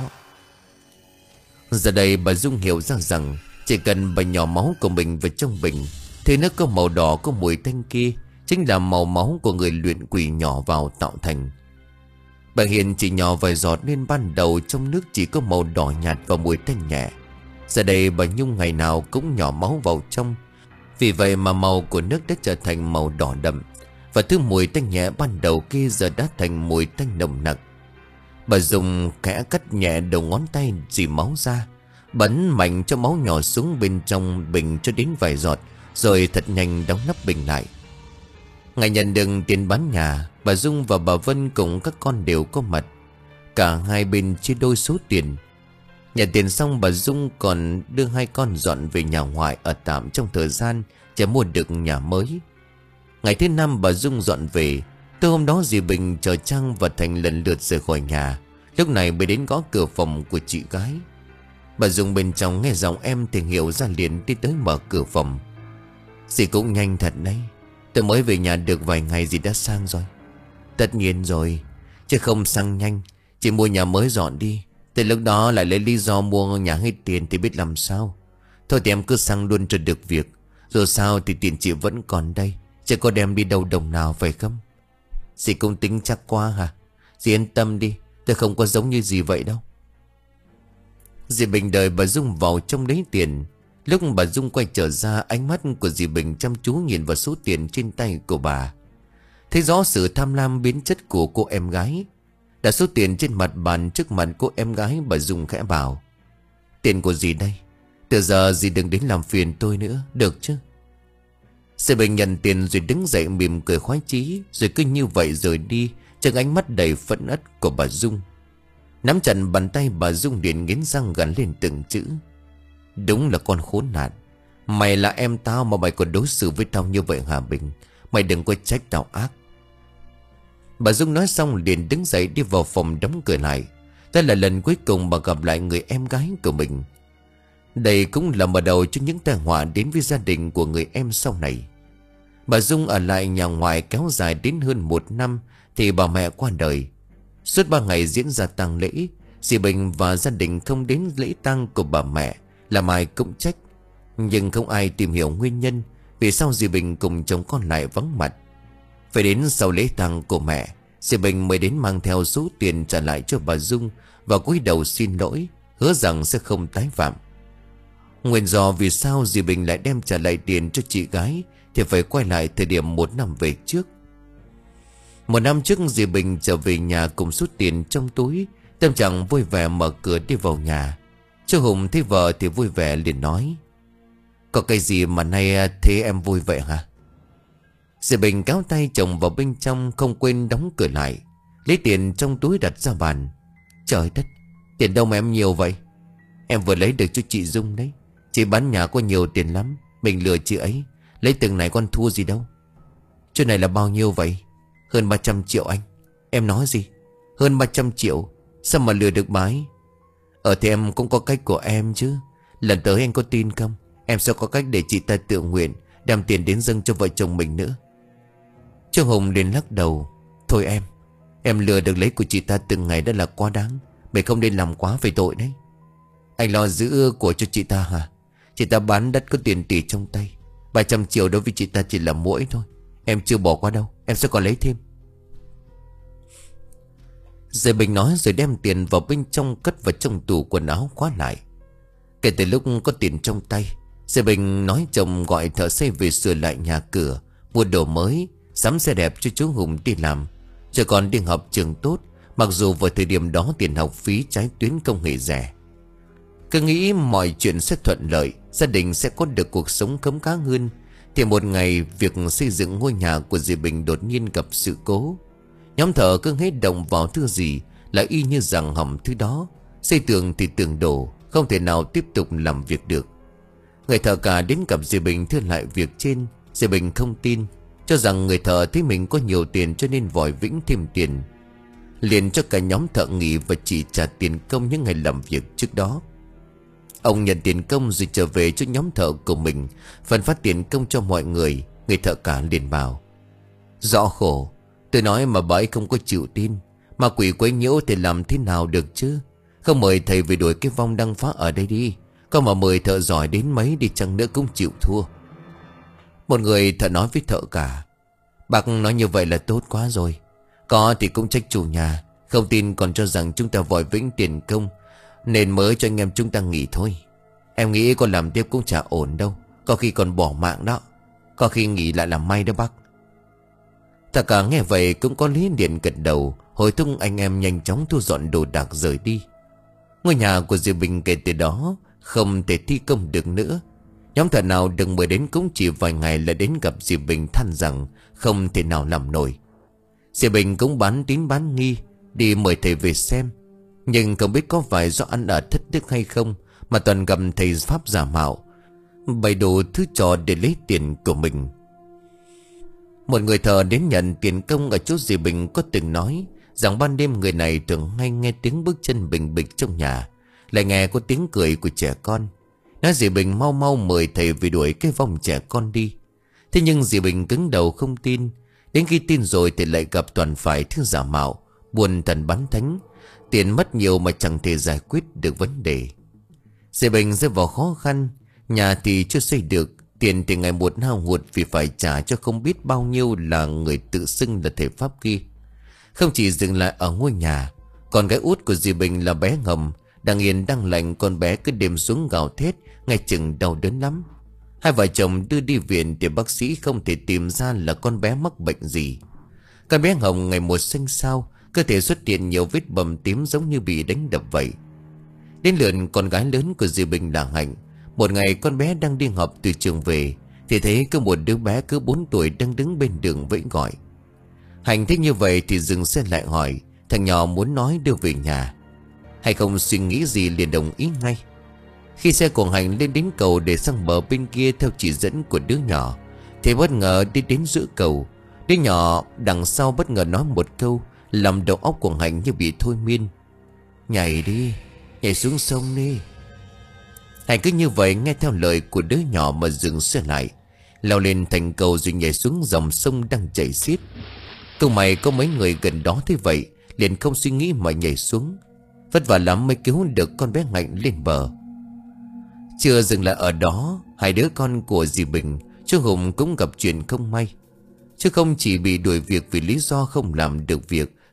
[SPEAKER 1] Giờ đây bà Dung hiểu ra rằng chỉ cần bà nhỏ máu của mình vào trong bình thì nó có màu đỏ có mùi tanh kia chính là màu máu của người luyện quỷ nhỏ vào tạo thành. Bà Hiền chỉ nhỏ vài giọt nên ban đầu trong nước chỉ có màu đỏ nhạt và mùi tanh nhẹ. Giờ đây bà Nhung ngày nào cũng nhỏ máu vào trong, vì vậy mà màu của nước đã trở thành màu đỏ đậm, và thứ mùi tanh nhẹ ban đầu kia giờ đã thành mùi tanh nồng nặc. Bà dùng khẽ cắt nhẹ đầu ngón tay dì máu ra, bắn mạnh cho máu nhỏ xuống bên trong bình cho đến vài giọt, rồi thật nhanh đóng nắp bình lại. Ngày nhận được tiền bán nhà, bà Dung và bà Vân cùng các con đều có mặt. Cả hai bên chia đôi số tiền. Nhận tiền xong bà Dung còn đưa hai con dọn về nhà ngoại ở tạm trong thời gian chờ mua được nhà mới. Ngày thứ năm bà Dung dọn về. Từ hôm đó dì Bình chờ Trang và Thành lần lượt rời khỏi nhà. Lúc này mới đến gõ cửa phòng của chị gái. Bà Dung bên trong nghe giọng em thì hiểu ra liền đi tới mở cửa phòng. Dì cũng nhanh thật đấy. Tôi mới về nhà được vài ngày dì đã sang rồi. Tất nhiên rồi, chứ không sang nhanh. Chị mua nhà mới dọn đi, từ lúc đó lại lấy lý do mua nhà hết tiền thì biết làm sao. Thôi thì em cứ sang luôn cho được việc. Dù sao thì tiền chị vẫn còn đây, chứ có đem đi đâu đồng nào phải không? Dì cũng tính chắc quá hả? Dì yên tâm đi, tôi không có giống như dì vậy đâu. Dì Bình đợi bà Dung vào trong lấy tiền. Lúc bà Dung quay trở ra, ánh mắt của dì Bình chăm chú nhìn vào số tiền trên tay của bà. Thấy rõ sự tham lam biến chất của cô em gái. Đặt số tiền trên mặt bàn trước mặt cô em gái, bà Dung khẽ bảo: "Tiền của dì đây. Từ giờ dì đừng đến làm phiền tôi nữa, được chứ?" Dì Bình nhận tiền rồi đứng dậy mỉm cười khoái chí, rồi cứ như vậy rời đi trong ánh mắt đầy phẫn uất của bà Dung. Nắm chặt bàn tay bà Dung liền nghiến răng gằn lên từng chữ: "Đúng là con khốn nạn. Mày là em tao mà mày còn đối xử với tao như vậy hả Bình? Mày đừng có trách tao ác." Bà Dung nói xong liền đứng dậy đi vào phòng đóng cửa lại. Đây là lần cuối cùng bà gặp lại người em gái của mình. Đây cũng là mở đầu cho những tai họa đến với gia đình của người em sau này. Bà Dung ở lại nhà ngoại kéo dài đến hơn một năm thì bà mẹ qua đời. Suốt ba ngày diễn ra tang lễ, dì Bình và gia đình không đến lễ tang của bà mẹ, làm ai cũng trách. Nhưng không ai tìm hiểu nguyên nhân vì sao dì Bình cùng chồng con lại vắng mặt. Phải đến sau lễ tang của mẹ, Dì Bình mới đến mang theo số tiền trả lại cho bà Dung và cúi đầu xin lỗi, hứa rằng sẽ không tái phạm. Nguyên do vì sao dì Bình lại đem trả lại tiền cho chị gái thì phải quay lại thời điểm một năm về trước. Một năm trước dì Bình trở về nhà cùng số tiền trong túi, tâm trạng vui vẻ mở cửa đi vào nhà. Chú Hùng thấy vợ thì vui vẻ liền nói: "Có cái gì mà nay thế em vui vậy hả?" Dì Bình kéo tay chồng vào bên trong, không quên đóng cửa lại, lấy tiền trong túi đặt ra bàn. "Trời đất, tiền đâu mà em nhiều vậy?" "Em vừa lấy được cho chị Dung đấy. Chị bán nhà có nhiều tiền lắm, mình lừa chị ấy, lấy từng này con thua gì đâu." "Chỗ này là bao nhiêu vậy?" "Hơn ba trăm triệu anh." "Em nói gì? Hơn ba trăm triệu? Sao mà lừa được bà ấy?" "Ở thì em cũng có cách của em chứ. Lần tới anh có tin không, em sẽ có cách để chị ta tự nguyện đem tiền đến dâng cho vợ chồng mình nữa." Trương Hùng liền lắc đầu: "Thôi em, em lừa được lấy của chị ta từng ngày đã là quá đáng. Mày không nên làm quá về tội đấy." "Anh lo giữ của cho chị ta hả? Chị ta bán đất có tiền tỷ trong tay. Ba trăm triệu đối với chị ta chỉ là muỗi thôi. Em chưa bỏ qua đâu, em sẽ còn lấy thêm." Dì Bình nói rồi đem tiền vào bên trong, cất vào trong tủ quần áo khóa lại. Kể từ lúc có tiền trong tay, dì Bình nói chồng gọi thợ xây về sửa lại nhà cửa, mua đồ mới, sắm xe đẹp cho chú Hùng đi làm, rồi còn đi học trường tốt. Mặc dù vào thời điểm đó tiền học phí trái tuyến không hề rẻ. Cứ nghĩ mọi chuyện sẽ thuận lợi, gia đình sẽ có được cuộc sống khấm khá hơn, thì một ngày việc xây dựng ngôi nhà của dì Bình đột nhiên gặp sự cố. Nhóm thợ cứ hết động vào thứ gì là y như rằng hỏng thứ đó. Xây tường thì tường đổ, không thể nào tiếp tục làm việc được. Người thợ cả đến gặp dì Bình thưa lại việc trên. Dì Bình không tin, cho rằng người thợ thấy mình có nhiều tiền cho nên vòi vĩnh thêm tiền, liền cho cả nhóm thợ nghỉ và chỉ trả tiền công những ngày làm việc trước đó. Ông nhận tiền công rồi trở về cho nhóm thợ của mình, phân phát tiền công cho mọi người. Người thợ cả liền bảo: "Rõ khổ, tôi nói mà bà ấy không có chịu tin. Ma quỷ quấy nhiễu thì làm thế nào được chứ. Không mời thầy về đuổi cái vong đăng phá ở đây đi. Có mà mời thợ giỏi đến mấy đi chăng nữa cũng chịu thua." Một người thợ nói với thợ cả: "Bác nói như vậy là tốt quá rồi. Có thì cũng trách chủ nhà, không tin còn cho rằng chúng ta vòi vĩnh tiền công, nên mới cho anh em chúng ta nghỉ thôi. Em nghĩ còn làm tiếp cũng chả ổn đâu, có khi còn bỏ mạng đó. Có khi nghỉ lại làm may đó bác." Thợ cả nghe vậy cũng có lý điện gật đầu, hồi thúc anh em nhanh chóng thu dọn đồ đạc rời đi. Ngôi nhà của dì Bình kể từ đó không thể thi công được nữa. Nhóm thợ nào đừng mời đến cũng chỉ vài ngày là đến gặp dì Bình than rằng không thể nào làm nổi. Dì Bình cũng bán tín bán nghi, đi mời thầy về xem. Nhưng không biết có phải do ăn ở thất đức hay không mà toàn gặp thầy pháp giả mạo, bày đồ thứ trò để lấy tiền của mình. Một người thợ đến nhận tiền công ở chỗ dì Bình có từng nói rằng ban đêm người này thường hay nghe tiếng bước chân bình bịch trong nhà, lại nghe có tiếng cười của trẻ con. Nói dì Bình mau mau mời thầy về đuổi cái vong trẻ con đi. Thế nhưng dì Bình cứng đầu không tin. Đến khi tin rồi thì lại gặp toàn phải thứ giả mạo, buồn thần bán thánh. Tiền mất nhiều mà chẳng thể giải quyết được vấn đề. Dì Bình rơi vào khó khăn. Nhà thì chưa xây được, tiền thì ngày một hao hụt vì phải trả cho không biết bao nhiêu là người tự xưng là thầy pháp kia. Không chỉ dừng lại ở ngôi nhà, còn gái út của dì Bình là bé Ngầm, đang yên đang lành, con bé cứ đêm xuống gào thét, ngay chừng đau đớn lắm. Hai vợ chồng đưa đi viện thì bác sĩ không thể tìm ra là con bé mắc bệnh gì. Con bé Hồng ngày một xanh xao, cơ thể xuất hiện nhiều vết bầm tím giống như bị đánh đập vậy. Đến lượt con gái lớn của dì Bình là Hạnh. Một ngày con bé đang đi học từ trường về thì thấy có một đứa bé cứ bốn tuổi đang đứng bên đường vẫy gọi. Hạnh thấy như vậy thì dừng xe lại hỏi: "Thằng nhỏ muốn nói đưa về nhà." Hay không suy nghĩ gì liền đồng ý ngay. Khi xe của Hạnh lên đến cầu để sang bờ bên kia theo chỉ dẫn của đứa nhỏ thì bất ngờ đi đến giữa cầu. Đứa nhỏ đằng sau bất ngờ nói một câu làm đầu óc của Hạnh như bị thôi miên: "Nhảy đi, nhảy xuống sông đi." Hạnh cứ như vậy nghe theo lời của đứa nhỏ mà dừng xe lại, leo lên thành cầu rồi nhảy xuống dòng sông đang chảy xiết. Cũng may có mấy người gần đó thấy vậy liền không suy nghĩ mà nhảy xuống. Vất vả lắm mới cứu được con bé Hạnh lên bờ. Chưa dừng lại ở đó, hai đứa con của dì Bình, chú Hùng cũng gặp chuyện không may. Chứ không chỉ bị đuổi việc vì lý do không làm được việc,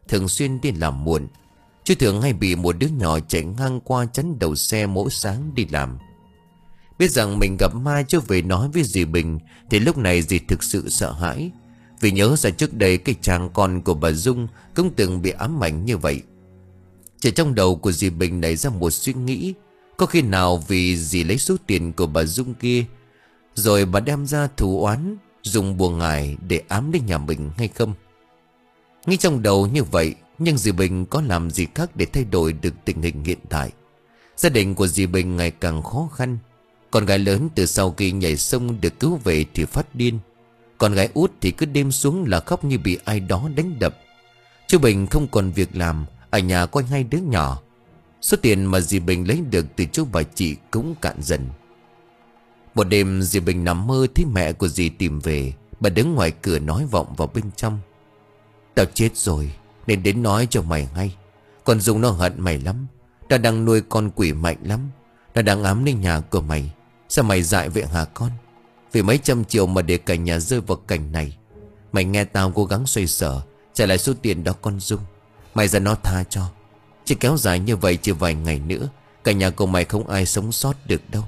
[SPEAKER 1] thường xuyên đi làm muộn. Chú thường hay bị một đứa nhỏ chạy ngang qua chắn đầu xe mỗi sáng đi làm. Biết rằng mình gặp ma chưa về nói với dì Bình, thì lúc này dì thực sự sợ hãi. Vì nhớ ra trước đây cái chàng con của bà Dung cũng từng bị ám ảnh như vậy. Chỉ trong đầu của dì Bình nảy ra một suy nghĩ, có khi nào vì dì lấy số tiền của bà Dung kia rồi bà đem ra thù oán, dùng bùa ngải để ám đến nhà mình hay không? Nghĩ trong đầu như vậy, nhưng dì Bình có làm gì khác để thay đổi được tình hình hiện tại. Gia đình của dì Bình ngày càng khó khăn. Con gái lớn từ sau khi nhảy sông được cứu về thì phát điên. Con gái út thì cứ đêm xuống là khóc như bị ai đó đánh đập. Chú Bình không còn việc làm, ở nhà có hai đứa nhỏ. Số tiền mà dì Bình lấy được từ chú bà chị cũng cạn dần. Một đêm dì Bình nằm mơ thấy mẹ của dì tìm về. Bà đứng ngoài cửa nói vọng vào bên trong: "Tao chết rồi nên đến nói cho mày ngay. Con Dung nó hận mày lắm. Nó đang nuôi con quỷ mạnh lắm. Nó đang ám lên nhà của mày. Sao mày dại vậy hả con? Vì mấy trăm triệu mà để cả nhà rơi vào cảnh này. Mày nghe tao cố gắng xoay sở trả lại số tiền đó con Dung. Mày ra nó tha cho. Chỉ kéo dài như vậy chỉ vài ngày nữa, cả nhà của mày không ai sống sót được đâu."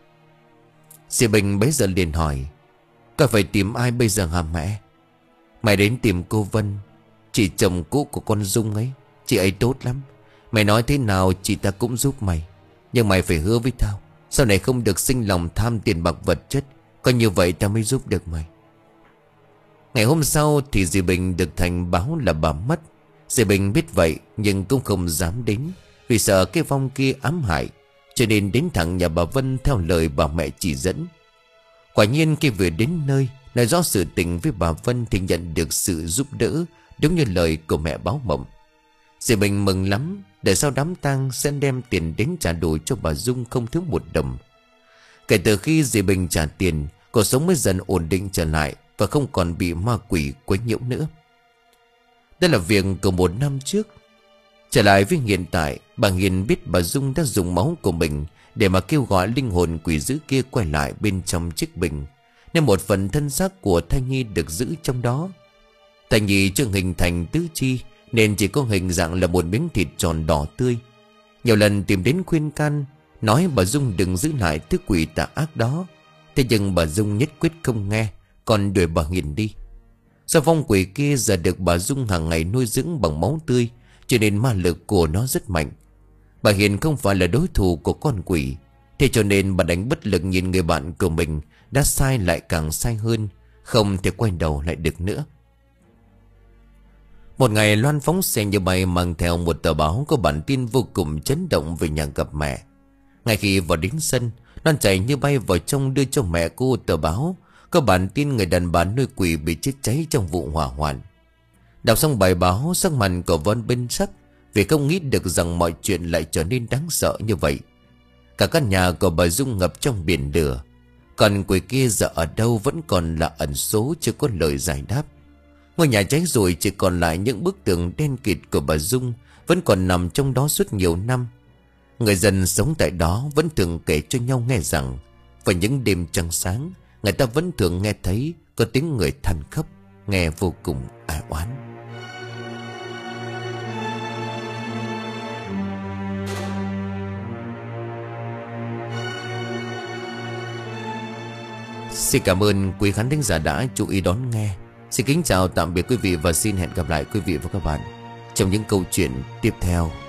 [SPEAKER 1] Dì Bình bấy giờ liền hỏi: "Có phải tìm ai bây giờ hả mẹ?" "Mày đến tìm cô Vân, chị chồng cũ của con Dung ấy. Chị ấy tốt lắm. Mày nói thế nào chị ta cũng giúp mày. Nhưng mày phải hứa với tao, sau này không được sinh lòng tham tiền bạc vật chất. Có như vậy tao mới giúp được mày." Ngày hôm sau thì dì Bình được Thành báo là bà mất. Dì Bình biết vậy nhưng cũng không dám đến, vì sợ cái vong kia ám hại, cho nên đến thẳng nhà bà Vân theo lời bà mẹ chỉ dẫn. Quả nhiên khi vừa đến nơi, nói rõ sự tình với bà Vân thì nhận được sự giúp đỡ, đúng như lời của mẹ báo mộng. Dì Bình mừng lắm, để sau đám tang sẽ đem tiền đến trả đủ cho bà Dung không thiếu một đồng. Kể từ khi dì Bình trả tiền, cuộc sống mới dần ổn định trở lại và không còn bị ma quỷ quấy nhiễu nữa. Đây là việc của một năm trước. Trở lại với hiện tại, bà Hiền biết bà Dung đã dùng máu của mình để mà kêu gọi linh hồn quỷ dữ kia quay lại bên trong chiếc bình, nên một phần thân xác của thai nhi được giữ trong đó. Thai nhi chưa hình thành tứ chi nên chỉ có hình dạng là một miếng thịt tròn đỏ tươi. Nhiều lần tìm đến khuyên can, nói bà Dung đừng giữ lại thứ quỷ tà ác đó. Thế nhưng bà Dung nhất quyết không nghe, còn đuổi bà Hiền đi. Do vong quỷ kia giờ được bà Dung hàng ngày nuôi dưỡng bằng máu tươi, cho nên ma lực của nó rất mạnh. Bà Hiền không phải là đối thủ của con quỷ, thế cho nên bà đánh bất lực nhìn người bạn của mình đã sai lại càng sai hơn, không thể quay đầu lại được nữa. Một ngày Loan phóng xe như bay mang theo một tờ báo có bản tin vô cùng chấn động về nhà gặp mẹ. Ngay khi vào đến sân, Loan chạy như bay vào trong đưa cho mẹ cô tờ báo có bản tin người đàn bà nuôi quỷ bị chết cháy trong vụ hỏa hoạn. Đọc xong bài báo, sắc mặt của Vân bên sắc vì không nghĩ được rằng mọi chuyện lại trở nên đáng sợ như vậy. Cả căn nhà của bà Dung ngập trong biển lửa, còn quỷ kia giờ ở đâu vẫn còn là ẩn số chưa có lời giải đáp. Ngôi nhà cháy rồi chỉ còn lại những bức tường đen kịt của bà Dung vẫn còn nằm trong đó suốt nhiều năm. Người dân sống tại đó vẫn thường kể cho nhau nghe rằng vào những đêm trăng sáng, người ta vẫn thường nghe thấy có tiếng người than khóc, nghe vô cùng ai oán. Xin cảm ơn quý khán thính giả đã chú ý đón nghe. Xin kính chào tạm biệt quý vị và xin hẹn gặp lại quý vị và các bạn trong những câu chuyện tiếp theo.